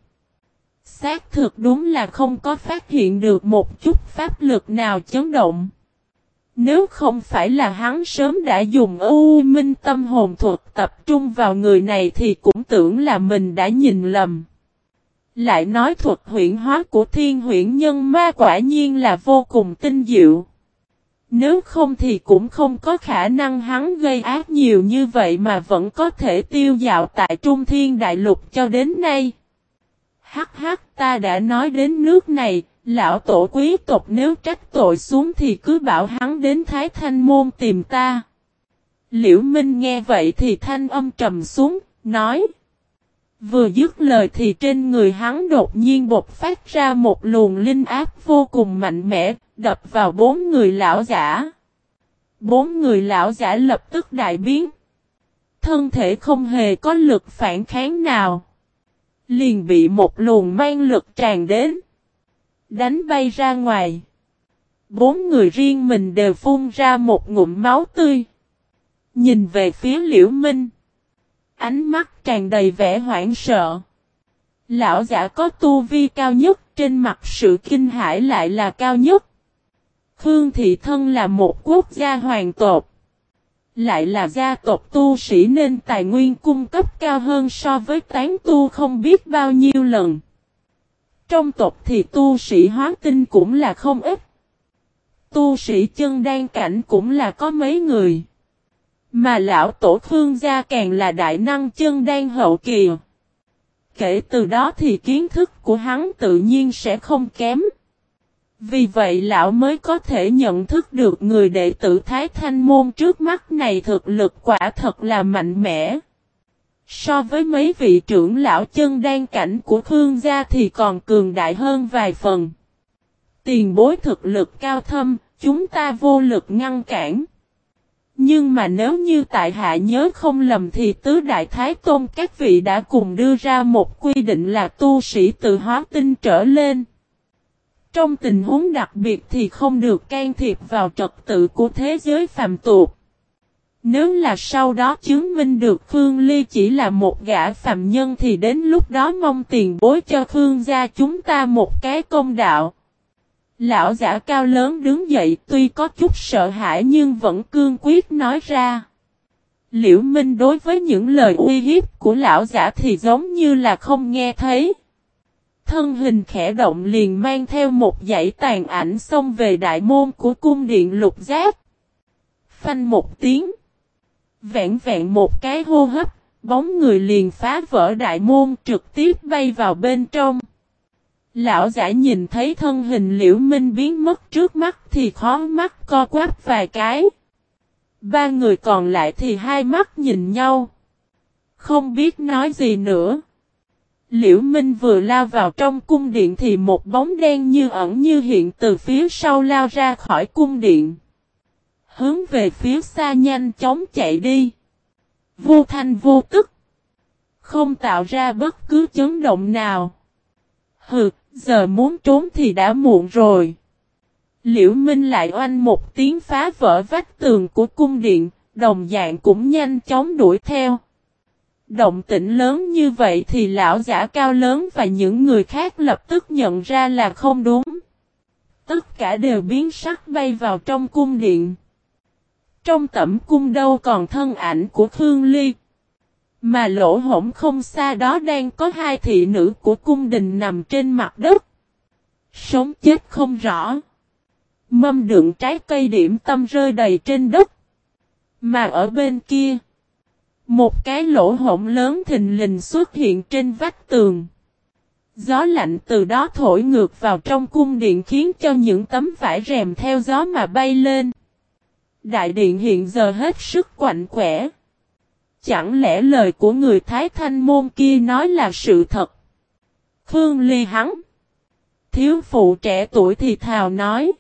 Xác thực đúng là không có phát hiện được một chút pháp lực nào chấn động. Nếu không phải là hắn sớm đã dùng U Minh tâm hồn thuật tập trung vào người này thì cũng tưởng là mình đã nhìn lầm. Lại nói thuật huyễn hóa của thiên huyễn nhân ma quả nhiên là vô cùng tinh diệu. Nếu không thì cũng không có khả năng hắn gây ác nhiều như vậy mà vẫn có thể tiêu dạo tại Trung Thiên Đại Lục cho đến nay. Hắc hắc, ta đã nói đến nước này, lão tổ quý tộc nếu trách tội xuống thì cứ bảo hắn đến Thái Thanh Môn tìm ta. Liễu Minh nghe vậy thì thanh âm trầm xuống, nói. Vừa dứt lời thì trên người hắn đột nhiên bộc phát ra một luồng linh áp vô cùng mạnh mẽ, đập vào bốn người lão giả. Bốn người lão giả lập tức đại biến. Thân thể không hề có lực phản kháng nào. Liền bị một luồng mang lực tràn đến. Đánh bay ra ngoài. Bốn người riêng mình đều phun ra một ngụm máu tươi. Nhìn về phía Liễu Minh. Ánh mắt tràn đầy vẻ hoảng sợ. Lão giả có tu vi cao nhất, trên mặt sự kinh hãi lại là cao nhất. Khương Thị Thân là một quốc gia hoàng tộc. Lại là gia tộc tu sĩ nên tài nguyên cung cấp cao hơn so với tán tu không biết bao nhiêu lần. Trong tộc thì tu sĩ hóa tinh cũng là không ít. Tu sĩ chân đan cảnh cũng là có mấy người. Mà lão tổ Khương gia càng là đại năng chân đan hậu kỳ. Kể từ đó thì kiến thức của hắn tự nhiên sẽ không kém. Vì vậy lão mới có thể nhận thức được người đệ tử Thái Thanh Môn trước mắt này thực lực quả thật là mạnh mẽ. So với mấy vị trưởng lão chân đan cảnh của Khương gia thì còn cường đại hơn vài phần. Tiền bối thực lực cao thâm, chúng ta vô lực ngăn cản. Nhưng mà nếu như tại hạ nhớ không lầm thì tứ đại thái tôn các vị đã cùng đưa ra một quy định là tu sĩ từ hóa tinh trở lên. Trong tình huống đặc biệt thì không được can thiệp vào trật tự của thế giới phàm tục. Nếu là sau đó chứng minh được Khương Ly chỉ là một gã phàm nhân thì đến lúc đó mong tiền bối cho Khương gia chúng ta một cái công đạo. Lão giả cao lớn đứng dậy tuy có chút sợ hãi nhưng vẫn cương quyết nói ra. Liễu Minh đối với những lời uy hiếp của lão giả thì giống như là không nghe thấy. Thân hình khẽ động liền mang theo một dãy tàn ảnh xông về đại môn của cung điện lục giác. Phanh một tiếng. Vẹn vẹn một cái hô hấp, bóng người liền phá vỡ đại môn trực tiếp bay vào bên trong. Lão giả nhìn thấy thân hình Liễu Minh biến mất trước mắt thì khó mắt co quắp vài cái. Ba người còn lại thì hai mắt nhìn nhau. Không biết nói gì nữa. Liễu Minh vừa lao vào trong cung điện thì một bóng đen như ẩn như hiện từ phía sau lao ra khỏi cung điện. Hướng về phía xa nhanh chóng chạy đi. Vô thanh vô tức. Không tạo ra bất cứ chấn động nào. Hừ, giờ muốn trốn thì đã muộn rồi. Liễu Minh lại oanh một tiếng phá vỡ vách tường của cung điện, đồng dạng cũng nhanh chóng đuổi theo. Động tĩnh lớn như vậy thì lão giả cao lớn và những người khác lập tức nhận ra là không đúng. Tất cả đều biến sắc bay vào trong cung điện. Trong tẩm cung đâu còn thân ảnh của Khương Ly. Mà lỗ hổng không xa đó đang có hai thị nữ của cung đình nằm trên mặt đất. Sống chết không rõ. Mâm đựng trái cây điểm tâm rơi đầy trên đất. Mà ở bên kia, một cái lỗ hổng lớn thình lình xuất hiện trên vách tường. Gió lạnh từ đó thổi ngược vào trong cung điện khiến cho những tấm vải rèm theo gió mà bay lên. Đại điện hiện giờ hết sức quạnh quẽ. Chẳng lẽ lời của người Thái Thanh môn kia nói là sự thật? Khương Ly hắn. Thiếu phụ trẻ tuổi thì thào nói.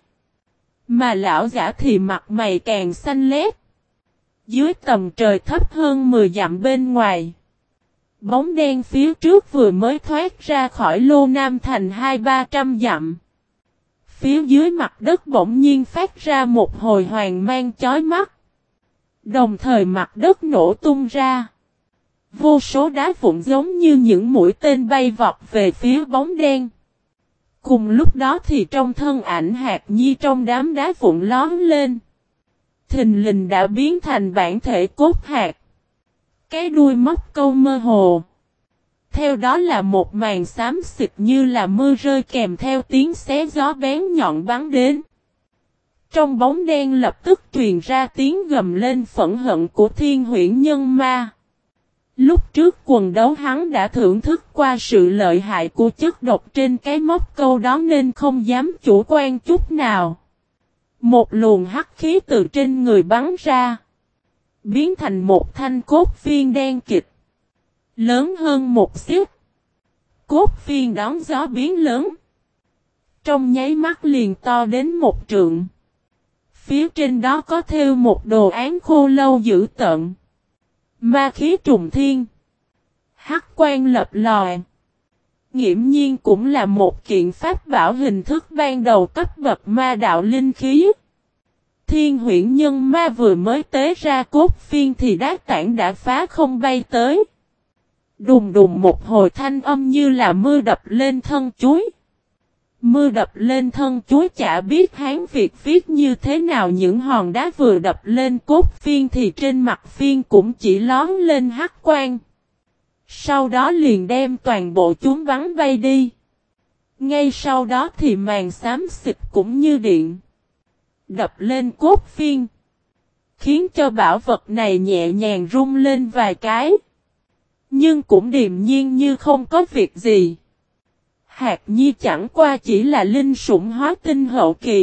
Mà lão giả thì mặt mày càng xanh lét. Dưới tầm trời thấp hơn 10 dặm bên ngoài. Bóng đen phía trước vừa mới thoát ra khỏi Lô Nam thành 200-300 dặm. Phía dưới mặt đất bỗng nhiên phát ra một hồi hoàng mang chói mắt. Đồng thời mặt đất nổ tung ra. Vô số đá vụn giống như những mũi tên bay vọt về phía bóng đen. Cùng lúc đó thì trong thân ảnh Hạc Nhi trong đám đá vụn lón lên. Thình lình đã biến thành bản thể cốt hạt. Cái đuôi móc câu mơ hồ. Theo đó là một màn xám xịt như là mưa rơi kèm theo tiếng xé gió bén nhọn bắn đến. Trong bóng đen lập tức truyền ra tiếng gầm lên phẫn hận của Thiên Huyễn Nhân Ma. Lúc trước quần đấu hắn đã thưởng thức qua sự lợi hại của chất độc trên cái móc câu đó nên không dám chủ quan chút nào. Một luồng hắc khí từ trên người bắn ra. Biến thành một thanh cốt phiên đen kịt. Lớn hơn một xíu. Cốt phiên đón gió biến lớn. Trong nháy mắt liền to đến một trượng. Phía trên đó có thêu một đồ án khô lâu dữ tợn. Ma khí trùng thiên. Hắc quan lập lòi. Nghiễm nhiên cũng là một kiện pháp bảo hình thức ban đầu cấp bậc ma đạo linh khí. Thiên Huyễn Nhân Ma vừa mới tế ra cốt phiên thì đá tảng đã phá không bay tới. Đùng đùng một hồi thanh âm như là mưa đập lên thân chuối. Mưa đập lên thân chuối chả biết Hán Việt viết như thế nào, những hòn đá vừa đập lên cốt phiên thì trên mặt phiên cũng chỉ lón lên hắc quang. Sau đó liền đem toàn bộ chúng bắn bay đi. Ngay sau đó thì màn xám xịt cũng như điện. Đập lên cốt phiên. Khiến cho bảo vật này nhẹ nhàng rung lên vài cái. Nhưng cũng điềm nhiên như không có việc gì. Hạc Nhi chẳng qua chỉ là linh sủng hóa tinh hậu kỳ.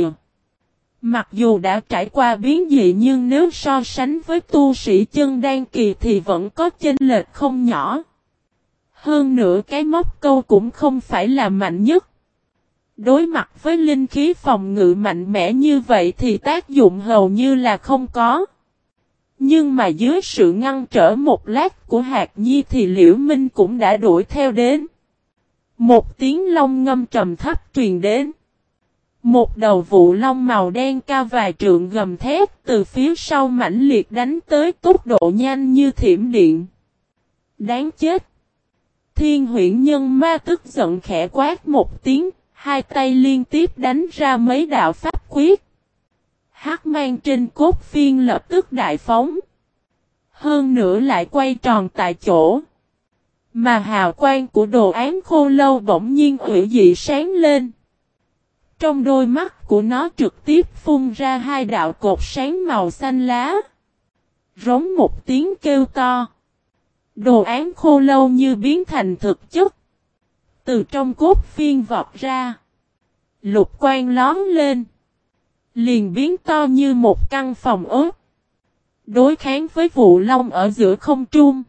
Mặc dù đã trải qua biến dị nhưng nếu so sánh với tu sĩ chân đan kỳ thì vẫn có chênh lệch không nhỏ. Hơn nữa cái móc câu cũng không phải là mạnh nhất. Đối mặt với linh khí phòng ngự mạnh mẽ như vậy thì tác dụng hầu như là không có. Nhưng mà dưới sự ngăn trở một lát của Hạc Nhi thì Liễu Minh cũng đã đuổi theo đến. Một tiếng long ngâm trầm thấp truyền đến. Một đầu vụ long màu đen cao vài trượng gầm thét từ phía sau mãnh liệt đánh tới tốc độ nhanh như thiểm điện. Đáng chết! Thiên Huyễn Nhân Ma tức giận khẽ quát một tiếng, hai tay liên tiếp đánh ra mấy đạo pháp quyết. Hắc mang trên cốt phiên lập tức đại phóng. Hơn nữa lại quay tròn tại chỗ. Mà hào quang của đồ án khô lâu bỗng nhiên hủy dị sáng lên. Trong đôi mắt của nó trực tiếp phun ra hai đạo cột sáng màu xanh lá. Rống một tiếng kêu to. Đồ án khô lâu như biến thành thực chất. Từ trong cốt phiên vọt ra. Lục quang lóm lên. Liền biến to như một căn phòng ốt. Đối kháng với vụ long ở giữa không trung.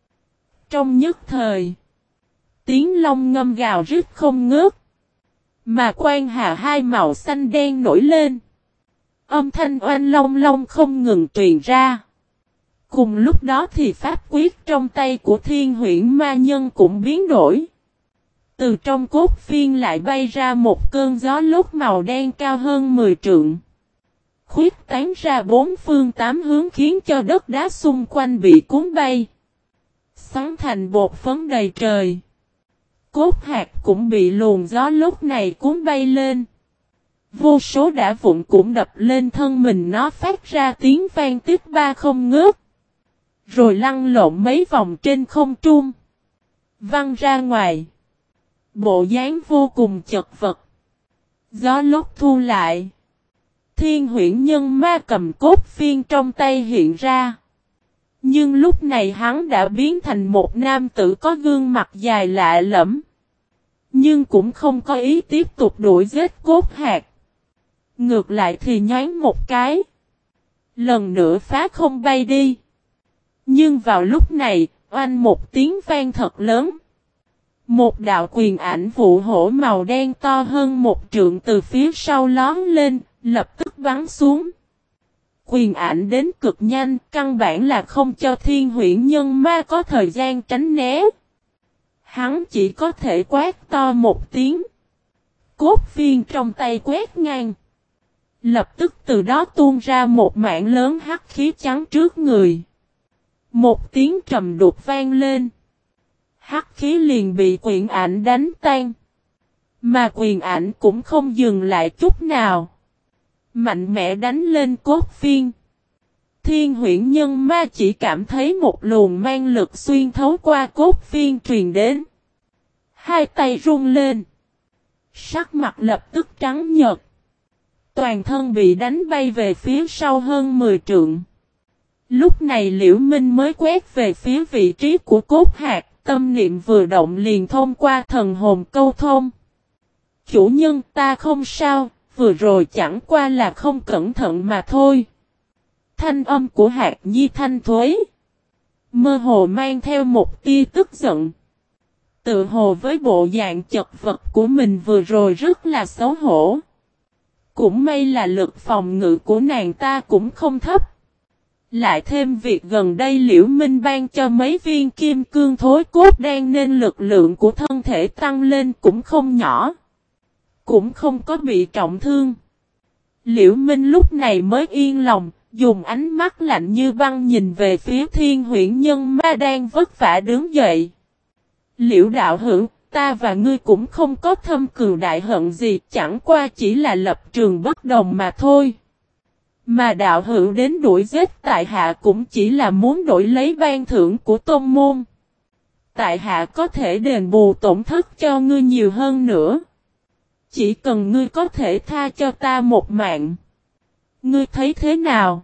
Trong nhất thời. Tiếng long ngâm gào rít không ngớt. Mà quang hà hai màu xanh đen nổi lên. Âm thanh oanh long long không ngừng truyền ra. Cùng lúc đó thì pháp quyết trong tay của Thiên Huyễn Ma Nhân cũng biến đổi. Từ trong cốt phiên lại bay ra một cơn gió lốc màu đen cao hơn 10 trượng. Khuyết tán ra bốn phương tám hướng khiến cho đất đá xung quanh bị cuốn bay. Xoắn thành bột phấn đầy trời. Cốt hạt cũng bị luồng gió lốc này cuốn bay lên. Vô số đá vụn cũng đập lên thân mình nó phát ra tiếng vang tích ba không ngớt. Rồi lăn lộn mấy vòng trên không trung. Văng ra ngoài. Bộ dáng vô cùng chật vật. Gió lốc thu lại. Thiên Huyễn Nhân Ma cầm cốt phiên trong tay hiện ra. Nhưng lúc này hắn đã biến thành một nam tử có gương mặt dài lạ lẫm. Nhưng cũng không có ý tiếp tục đuổi giết cốt hạt. Ngược lại thì nhoáng một cái. Lần nữa phá không bay đi. Nhưng vào lúc này, oanh một tiếng vang thật lớn. Một đạo quyền ảnh vụ hổ màu đen to hơn một trượng từ phía sau lón lên, lập tức bắn xuống. Quyền ảnh đến cực nhanh, căn bản là không cho Thiên Huyễn Nhân Ma có thời gian tránh né. Hắn chỉ có thể quát to một tiếng. Cốt phiên trong tay quét ngang. Lập tức từ đó tuôn ra một mảng lớn hắc khí trắng trước người. Một tiếng trầm đục vang lên. Hắc khí liền bị quyền ảnh đánh tan. Mà quyền ảnh cũng không dừng lại chút nào. Mạnh mẽ đánh lên cốt phiên. Thiên Huyễn Nhân Ma chỉ cảm thấy một luồng mang lực xuyên thấu qua cốt phiên truyền đến. Hai tay run lên. Sắc mặt lập tức trắng nhợt. Toàn thân bị đánh bay về phía sau hơn 10 trượng. Lúc này Liễu Minh mới quét về phía vị trí của cốt hạt. Tâm niệm vừa động liền thông qua thần hồn câu thông. Chủ nhân ta không sao, vừa rồi chẳng qua là không cẩn thận mà thôi. Thanh âm của Hạt Nhi thanh thuế. Mơ hồ mang theo một tia tức giận. Tự hồ với bộ dạng chật vật của mình vừa rồi rất là xấu hổ. Cũng may là lực phòng ngự của nàng ta cũng không thấp. Lại thêm việc gần đây Liễu Minh ban cho mấy viên kim cương thối cốt đan nên lực lượng của thân thể tăng lên cũng không nhỏ. Cũng không có bị trọng thương. Liễu Minh lúc này mới yên lòng, dùng ánh mắt lạnh như băng nhìn về phía Thiên Huyễn Nhân Ma đang vất vả đứng dậy. Liễu đạo hữu, ta và ngươi cũng không có thâm cừu đại hận gì, chẳng qua chỉ là lập trường bất đồng mà thôi. Mà đạo hữu đến đuổi giết tại hạ cũng chỉ là muốn đổi lấy ban thưởng của tôn môn. Tại hạ có thể đền bù tổn thất cho ngươi nhiều hơn nữa. Chỉ cần ngươi có thể tha cho ta một mạng. Ngươi thấy thế nào?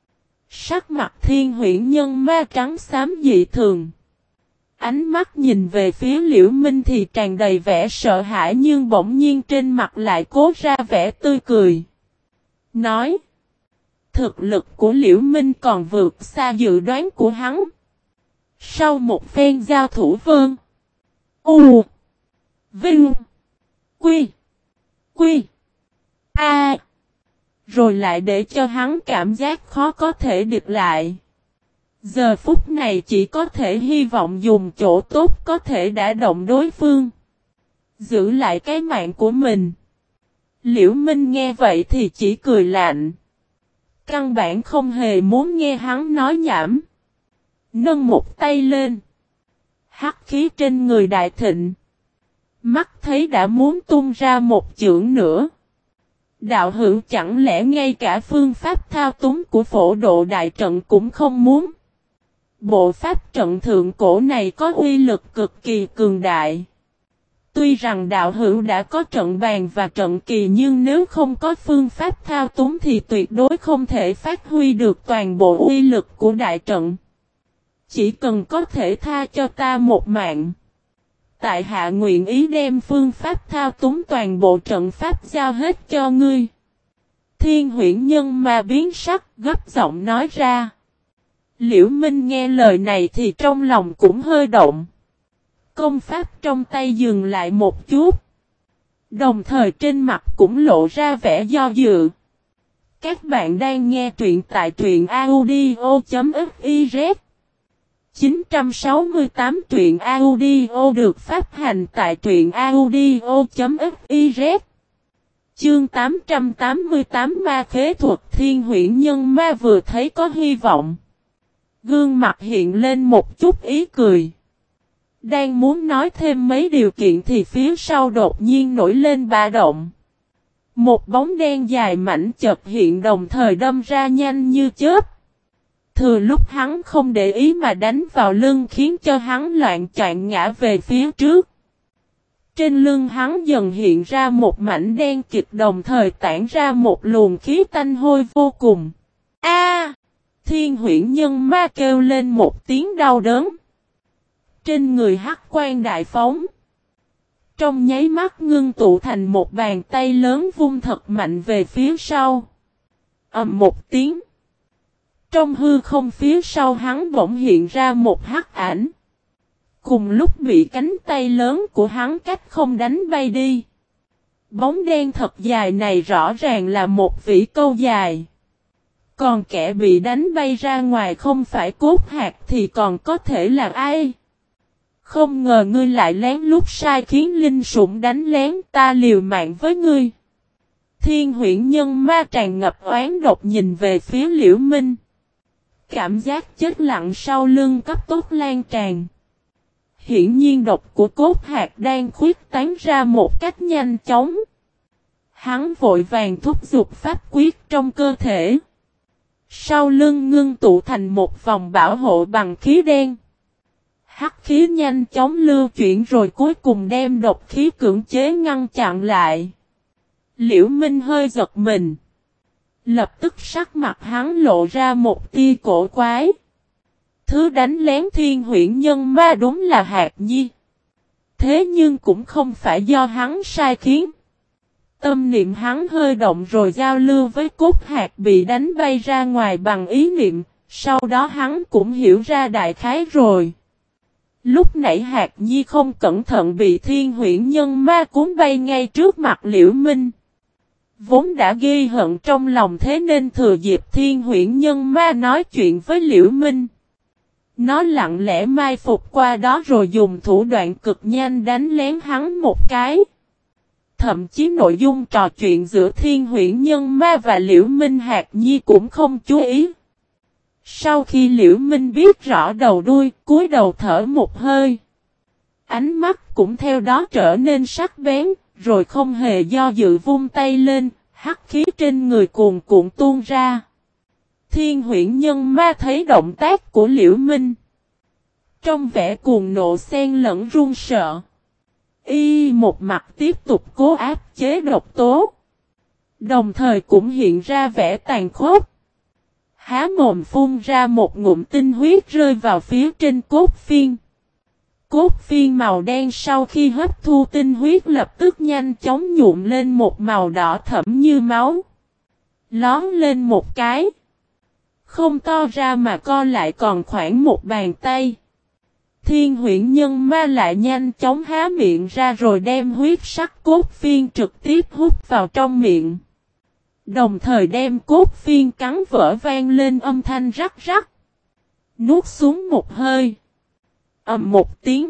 Sắc mặt Thiên Huyễn Nhân Ma trắng xám dị thường. Ánh mắt nhìn về phía Liễu Minh thì tràn đầy vẻ sợ hãi nhưng bỗng nhiên trên mặt lại cố ra vẻ tươi cười. Nói. Thực lực của Liễu Minh còn vượt xa dự đoán của hắn. Sau một phen giao thủ Vân. U. Vinh. Quy. Quy. A. Rồi lại để cho hắn cảm giác khó có thể địch lại. Giờ phút này chỉ có thể hy vọng dùng chỗ tốt có thể đả động đối phương. Giữ lại cái mạng của mình. Liễu Minh nghe vậy thì chỉ cười lạnh. Căn bản không hề muốn nghe hắn nói nhảm. Nâng một tay lên. Hắc khí trên người đại thịnh. Mắt thấy đã muốn tung ra một chưởng nữa. Đạo hữu chẳng lẽ ngay cả phương pháp thao túng của phổ độ đại trận cũng không muốn. Bộ pháp trận thượng cổ này có uy lực cực kỳ cường đại. Tuy rằng đạo hữu đã có trận bàn và trận kỳ nhưng nếu không có phương pháp thao túng thì tuyệt đối không thể phát huy được toàn bộ uy lực của đại trận. Chỉ cần có thể tha cho ta một mạng. Tại hạ nguyện ý đem phương pháp thao túng toàn bộ trận pháp giao hết cho ngươi. Thiên huyễn nhân ma biến sắc gấp giọng nói ra. Liễu Minh nghe lời này thì trong lòng cũng hơi động. Công pháp trong tay dừng lại một chút. Đồng thời trên mặt cũng lộ ra vẻ do dự. Các bạn đang nghe truyện tại truyện audio.fiz 968 truyện audio được phát hành tại truyện audio.fiz Chương 888 Ma Khế Thuật Thiên huyễn nhân ma vừa thấy có hy vọng. Gương mặt hiện lên một chút ý cười. Đang muốn nói thêm mấy điều kiện thì phía sau đột nhiên nổi lên ba động. Một bóng đen dài mảnh chợt hiện đồng thời đâm ra nhanh như chớp. Thừa lúc hắn không để ý mà đánh vào lưng khiến cho hắn loạn choạng ngã về phía trước. Trên lưng hắn dần hiện ra một mảnh đen kịt đồng thời tản ra một luồng khí tanh hôi vô cùng. A! Thiên huyễn nhân ma kêu lên một tiếng đau đớn. Trên người hắc quan đại phóng. Trong nháy mắt ngưng tụ thành một bàn tay lớn vung thật mạnh về phía sau. Ầm một tiếng. Trong hư không phía sau hắn bỗng hiện ra một hắc ảnh. Cùng lúc bị cánh tay lớn của hắn cách không đánh bay đi. Bóng đen thật dài này rõ ràng là một vĩ câu dài. Còn kẻ bị đánh bay ra ngoài không phải Cốt Hạc thì còn có thể là ai? Không ngờ ngươi lại lén lút sai khiến linh sủng đánh lén, ta liều mạng với ngươi. Thiên huyễn nhân ma tràn ngập oán độc nhìn về phía Liễu Minh. Cảm giác chết lặng sau lưng cấp tốc lan tràn. Hiển nhiên độc của Cốt Hạc đang khuyết tán ra một cách nhanh chóng. Hắn vội vàng thúc giục pháp quyết trong cơ thể. Sau lưng ngưng tụ thành một vòng bảo hộ bằng khí đen. Hắc khí nhanh chóng lưu chuyển rồi cuối cùng đem độc khí cưỡng chế ngăn chặn lại. Liễu Minh hơi giật mình. Lập tức sắc mặt hắn lộ ra một tia cổ quái. Thứ đánh lén thiên huyễn nhân ma đúng là Hạc Nhi. Thế nhưng cũng không phải do hắn sai khiến. Tâm niệm hắn hơi động rồi giao lưu với Cốt Hạc bị đánh bay ra ngoài bằng ý niệm. Sau đó hắn cũng hiểu ra đại khái rồi. Lúc nãy Hạc Nhi không cẩn thận bị thiên huyễn nhân ma cuốn bay ngay trước mặt Liễu Minh. Vốn đã ghi hận trong lòng thế nên thừa dịp thiên huyễn nhân ma nói chuyện với Liễu Minh. Nó lặng lẽ mai phục qua đó rồi dùng thủ đoạn cực nhanh đánh lén hắn một cái. Thậm chí nội dung trò chuyện giữa thiên huyễn nhân ma và Liễu Minh Hạc Nhi cũng không chú ý. Sau khi Liễu Minh biết rõ đầu đuôi, cúi đầu thở một hơi. Ánh mắt cũng theo đó trở nên sắc bén, rồi không hề do dự vung tay lên, hắc khí trên người cuồn cuộn tuôn ra. Thiên huyễn nhân ma thấy động tác của Liễu Minh. Trong vẻ cuồng nộ xen lẫn run sợ. Y một mặt tiếp tục cố áp chế độc tố. Đồng thời cũng hiện ra vẻ tàn khốc. Há mồm phun ra một ngụm tinh huyết rơi vào phía trên cốt phiên. Cốt phiên màu đen sau khi hấp thu tinh huyết lập tức nhanh chóng nhuộm lên một màu đỏ thẫm như máu. Lón lên một cái. Không to ra mà co lại còn khoảng một bàn tay. Thiên huyễn nhân ma lại nhanh chóng há miệng ra rồi đem huyết sắc cốt phiên trực tiếp hút vào trong miệng. Đồng thời đem cốt phiên cắn vỡ vang lên âm thanh rắc rắc. Nuốt xuống một hơi. Ầm một tiếng.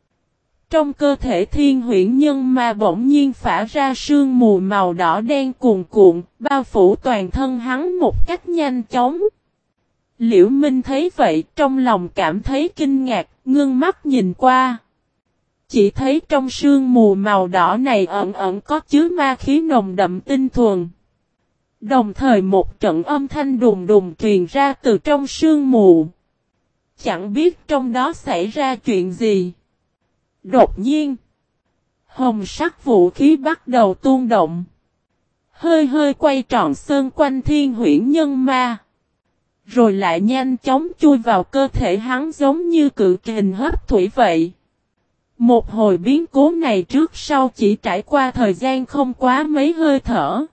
Trong cơ thể thiên huyễn nhân ma bỗng nhiên phả ra sương mù màu đỏ đen cuồn cuộn, bao phủ toàn thân hắn một cách nhanh chóng. Liễu Minh thấy vậy trong lòng cảm thấy kinh ngạc, ngưng mắt nhìn qua. Chỉ thấy trong sương mù màu đỏ này ẩn ẩn có chứa ma khí nồng đậm tinh thuần. Đồng thời một trận âm thanh đùng đùng truyền ra từ trong sương mù. Chẳng biết trong đó xảy ra chuyện gì. Đột nhiên, hồng sắc vũ khí bắt đầu tuôn động. Hơi hơi quay tròn sơn quanh thiên huyễn nhân ma. Rồi lại nhanh chóng chui vào cơ thể hắn giống như cự kình hấp thủy vậy. Một hồi biến cố này trước sau chỉ trải qua thời gian không quá mấy hơi thở.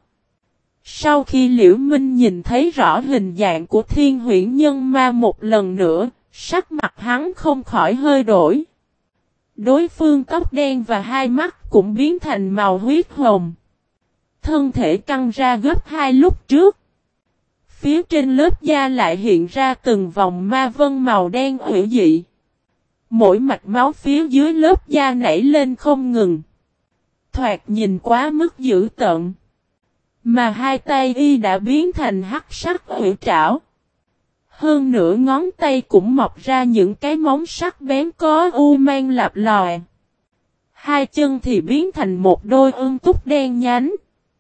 Sau khi Liễu Minh nhìn thấy rõ hình dạng của Thiên Huyễn Nhân Ma một lần nữa, sắc mặt hắn không khỏi hơi đổi. Đối phương tóc đen và hai mắt cũng biến thành màu huyết hồng. Thân thể căng ra gấp hai lúc trước. Phía trên lớp da lại hiện ra từng vòng ma vân màu đen hủy dị. Mỗi mạch máu phía dưới lớp da nảy lên không ngừng. Thoạt nhìn quá mức dữ tợn. Mà hai tay y đã biến thành hắc sắc hủy trảo. Hơn nữa ngón tay cũng mọc ra những cái móng sắc bén có u mang lạp lòi. Hai chân thì biến thành một đôi ương túc đen nhánh.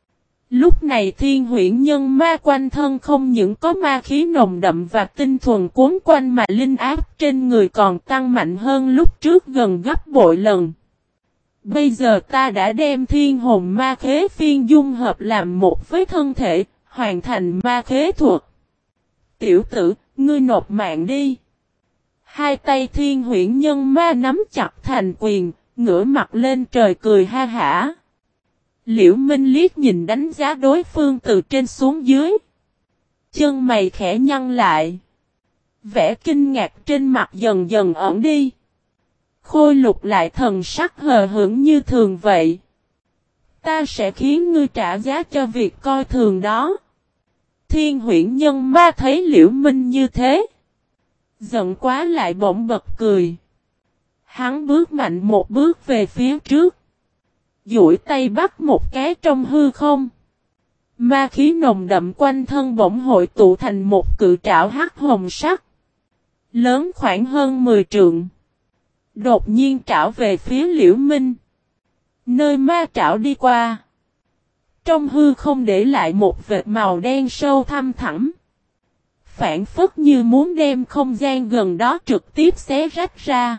Lúc này Thiên Huyễn Nhân Ma quanh thân không những có ma khí nồng đậm và tinh thuần cuốn quanh mà linh áp trên người còn tăng mạnh hơn lúc trước gần gấp bội lần. Bây giờ ta đã đem thiên hồn ma khế phiên dung hợp làm một với thân thể, hoàn thành ma khế thuật. Tiểu tử, ngươi nộp mạng đi. Hai tay Thiên Huyễn Nhân Ma nắm chặt thành quyền, ngửa mặt lên trời cười ha hả. Liễu Minh liếc nhìn đánh giá đối phương từ trên xuống dưới. Chân mày khẽ nhăn lại. Vẻ kinh ngạc trên mặt dần dần ẩn đi. Khôi Lục lại thần sắc hờ hững như thường vậy. Ta sẽ khiến ngươi trả giá cho việc coi thường đó. Thiên Huyễn Nhân Ma thấy Liễu Minh như thế. Giận quá lại bỗng bật cười. Hắn bước mạnh một bước về phía trước. Duỗi tay bắt một cái trong hư không. Ma khí nồng đậm quanh thân bỗng hội tụ thành một cự trảo hắc hồng sắc. Lớn khoảng hơn 10 trượng. Đột nhiên trảo về phía Liễu Minh. Nơi ma trảo đi qua. Trong hư không để lại một vệt màu đen sâu thăm thẳm. Phản phất như muốn đem không gian gần đó trực tiếp xé rách ra.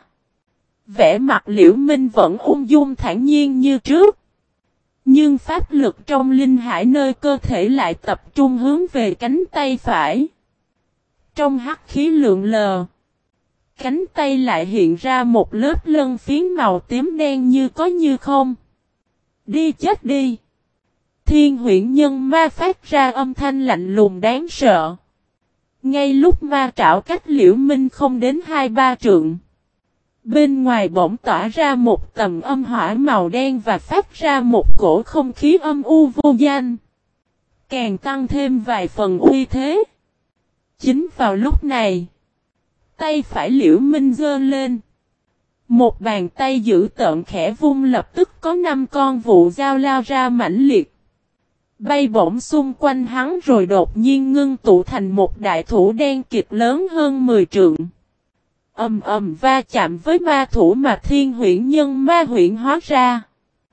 Vẻ mặt Liễu Minh vẫn ung dung thản nhiên như trước. Nhưng pháp lực trong linh hải nơi cơ thể lại tập trung hướng về cánh tay phải. Trong hắc khí lượn lờ. Cánh tay lại hiện ra một lớp lân phiến màu tím đen như có như không. Đi chết đi. Thiên Huyễn Nhân Ma phát ra âm thanh lạnh lùng đáng sợ. Ngay lúc ma trảo cách Liễu Minh không đến 2-3 trượng. Bên ngoài bỗng tỏa ra một tầng âm hỏa màu đen và phát ra một cổ không khí âm u vô danh. Càng tăng thêm vài phần uy thế. Chính vào lúc này. Tay phải Liễu Minh giơ lên. Một bàn tay giữ tợn khẽ vung lập tức có 5 con vụ dao lao ra mãnh liệt. Bay bổng xung quanh hắn rồi đột nhiên ngưng tụ thành một đại thủ đen kịt lớn hơn 10 trượng. Ầm ầm va chạm với ma thủ mà Thiên Huyễn Nhân Ma huyễn hóa ra.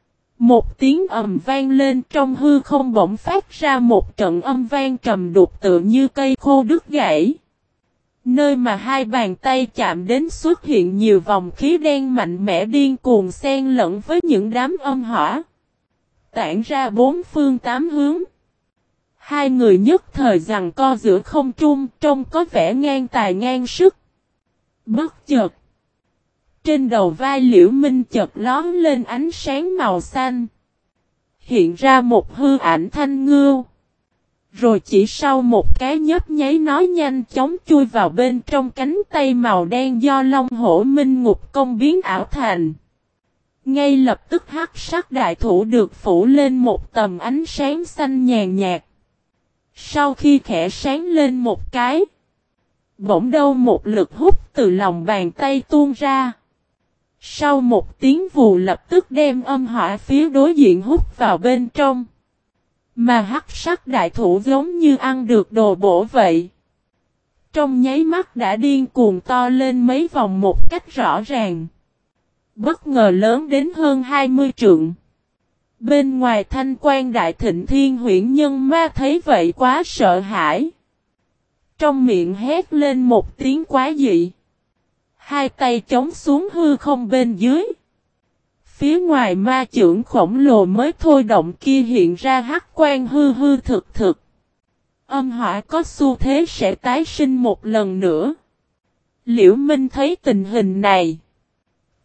Một tiếng ầm vang lên trong hư không bỗng phát ra một trận âm vang trầm đục tựa như cây khô đứt gãy. Nơi mà hai bàn tay chạm đến xuất hiện nhiều vòng khí đen mạnh mẽ điên cuồng xen lẫn với những đám âm hỏa. Tản ra bốn phương tám hướng. Hai người nhất thời giằng co giữa không trung trông có vẻ ngang tài ngang sức. Bất chợt. Trên đầu vai Liễu Minh chợt lóe lên ánh sáng màu xanh. Hiện ra một hư ảnh thanh ngưu. Rồi chỉ sau một cái nhấp nháy nó nhanh chóng chui vào bên trong cánh tay màu đen do Long Hổ Minh Ngục Công biến ảo thành. Ngay lập tức hắc sắc đại thủ được phủ lên một tầm ánh sáng xanh nhàn nhạt. Sau khi khẽ sáng lên một cái. Bỗng đâu một lực hút từ lòng bàn tay tuôn ra. Sau một tiếng vù lập tức đem âm hỏa phía đối diện hút vào bên trong. Mà hắc sắc đại thủ giống như ăn được đồ bổ vậy. Trong nháy mắt đã điên cuồng to lên mấy vòng một cách rõ ràng. Bất ngờ lớn đến hơn 20 trượng. Bên ngoài thanh quan đại thịnh Thiên Huyễn Nhân Ma thấy vậy quá sợ hãi. Trong miệng hét lên một tiếng quá dị. Hai tay chống xuống hư không bên dưới. Phía ngoài ma chưởng khổng lồ mới thôi động kia hiện ra hắc quan hư hư thực thực. Âm hỏa có xu thế sẽ tái sinh một lần nữa. Liễu Minh thấy tình hình này.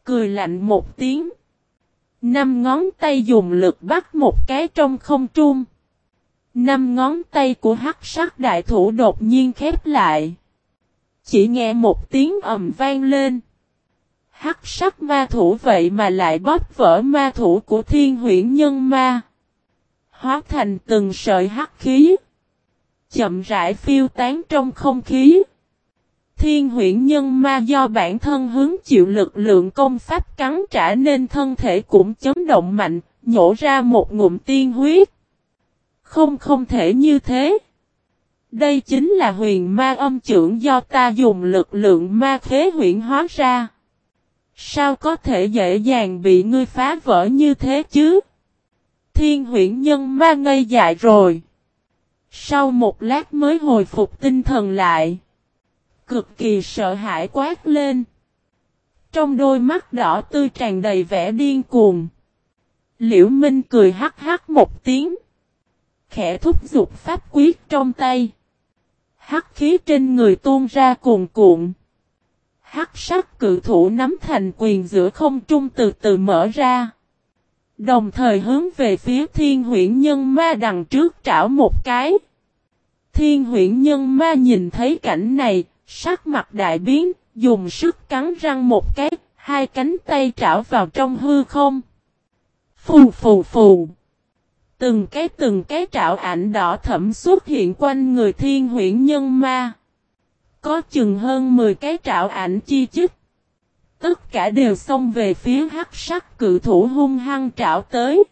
Cười lạnh một tiếng. 5 ngón tay dùng lực bắt một cái trong không trung. 5 ngón tay của hắc sắc đại thủ đột nhiên khép lại. Chỉ nghe một tiếng ầm vang lên. Hắc sắc ma thủ vậy mà lại bóp vỡ ma thủ của Thiên Huyễn Nhân Ma. Hóa thành từng sợi hắc khí. Chậm rãi phiêu tán trong không khí. Thiên Huyễn Nhân Ma do bản thân hứng chịu lực lượng công pháp cắn trả nên thân thể cũng chấn động mạnh, nhổ ra một ngụm tiên huyết. Không thể như thế. Đây chính là huyền ma âm chưởng do ta dùng lực lượng ma khế huyễn hóa ra. Sao có thể dễ dàng bị ngươi phá vỡ như thế chứ? Thiên Huyễn Nhân Ma ngây dại rồi. Sau một lát mới hồi phục tinh thần lại. Cực kỳ sợ hãi quát lên. Trong đôi mắt đỏ tươi tràn đầy vẻ điên cuồng. Liễu Minh cười hắc hắc một tiếng. Khẽ thúc giục pháp quyết trong tay. Hắc khí trên người tuôn ra cuồn cuộn. Hắc sắc cự thủ nắm thành quyền giữa không trung từ từ mở ra. Đồng thời hướng về phía Thiên Huyễn Nhân Ma đằng trước trảo một cái. Thiên Huyễn Nhân Ma nhìn thấy cảnh này, sắc mặt đại biến, dùng sức cắn răng một cái, hai cánh tay trảo vào trong hư không. Phù phù phù. Từng cái trảo ảnh đỏ thẫm xuất hiện quanh người Thiên Huyễn Nhân Ma. Có chừng hơn 10 cái trảo ảnh chi chít. Tất cả đều xông về phía hắc sắc cự thủ hung hăng trảo tới.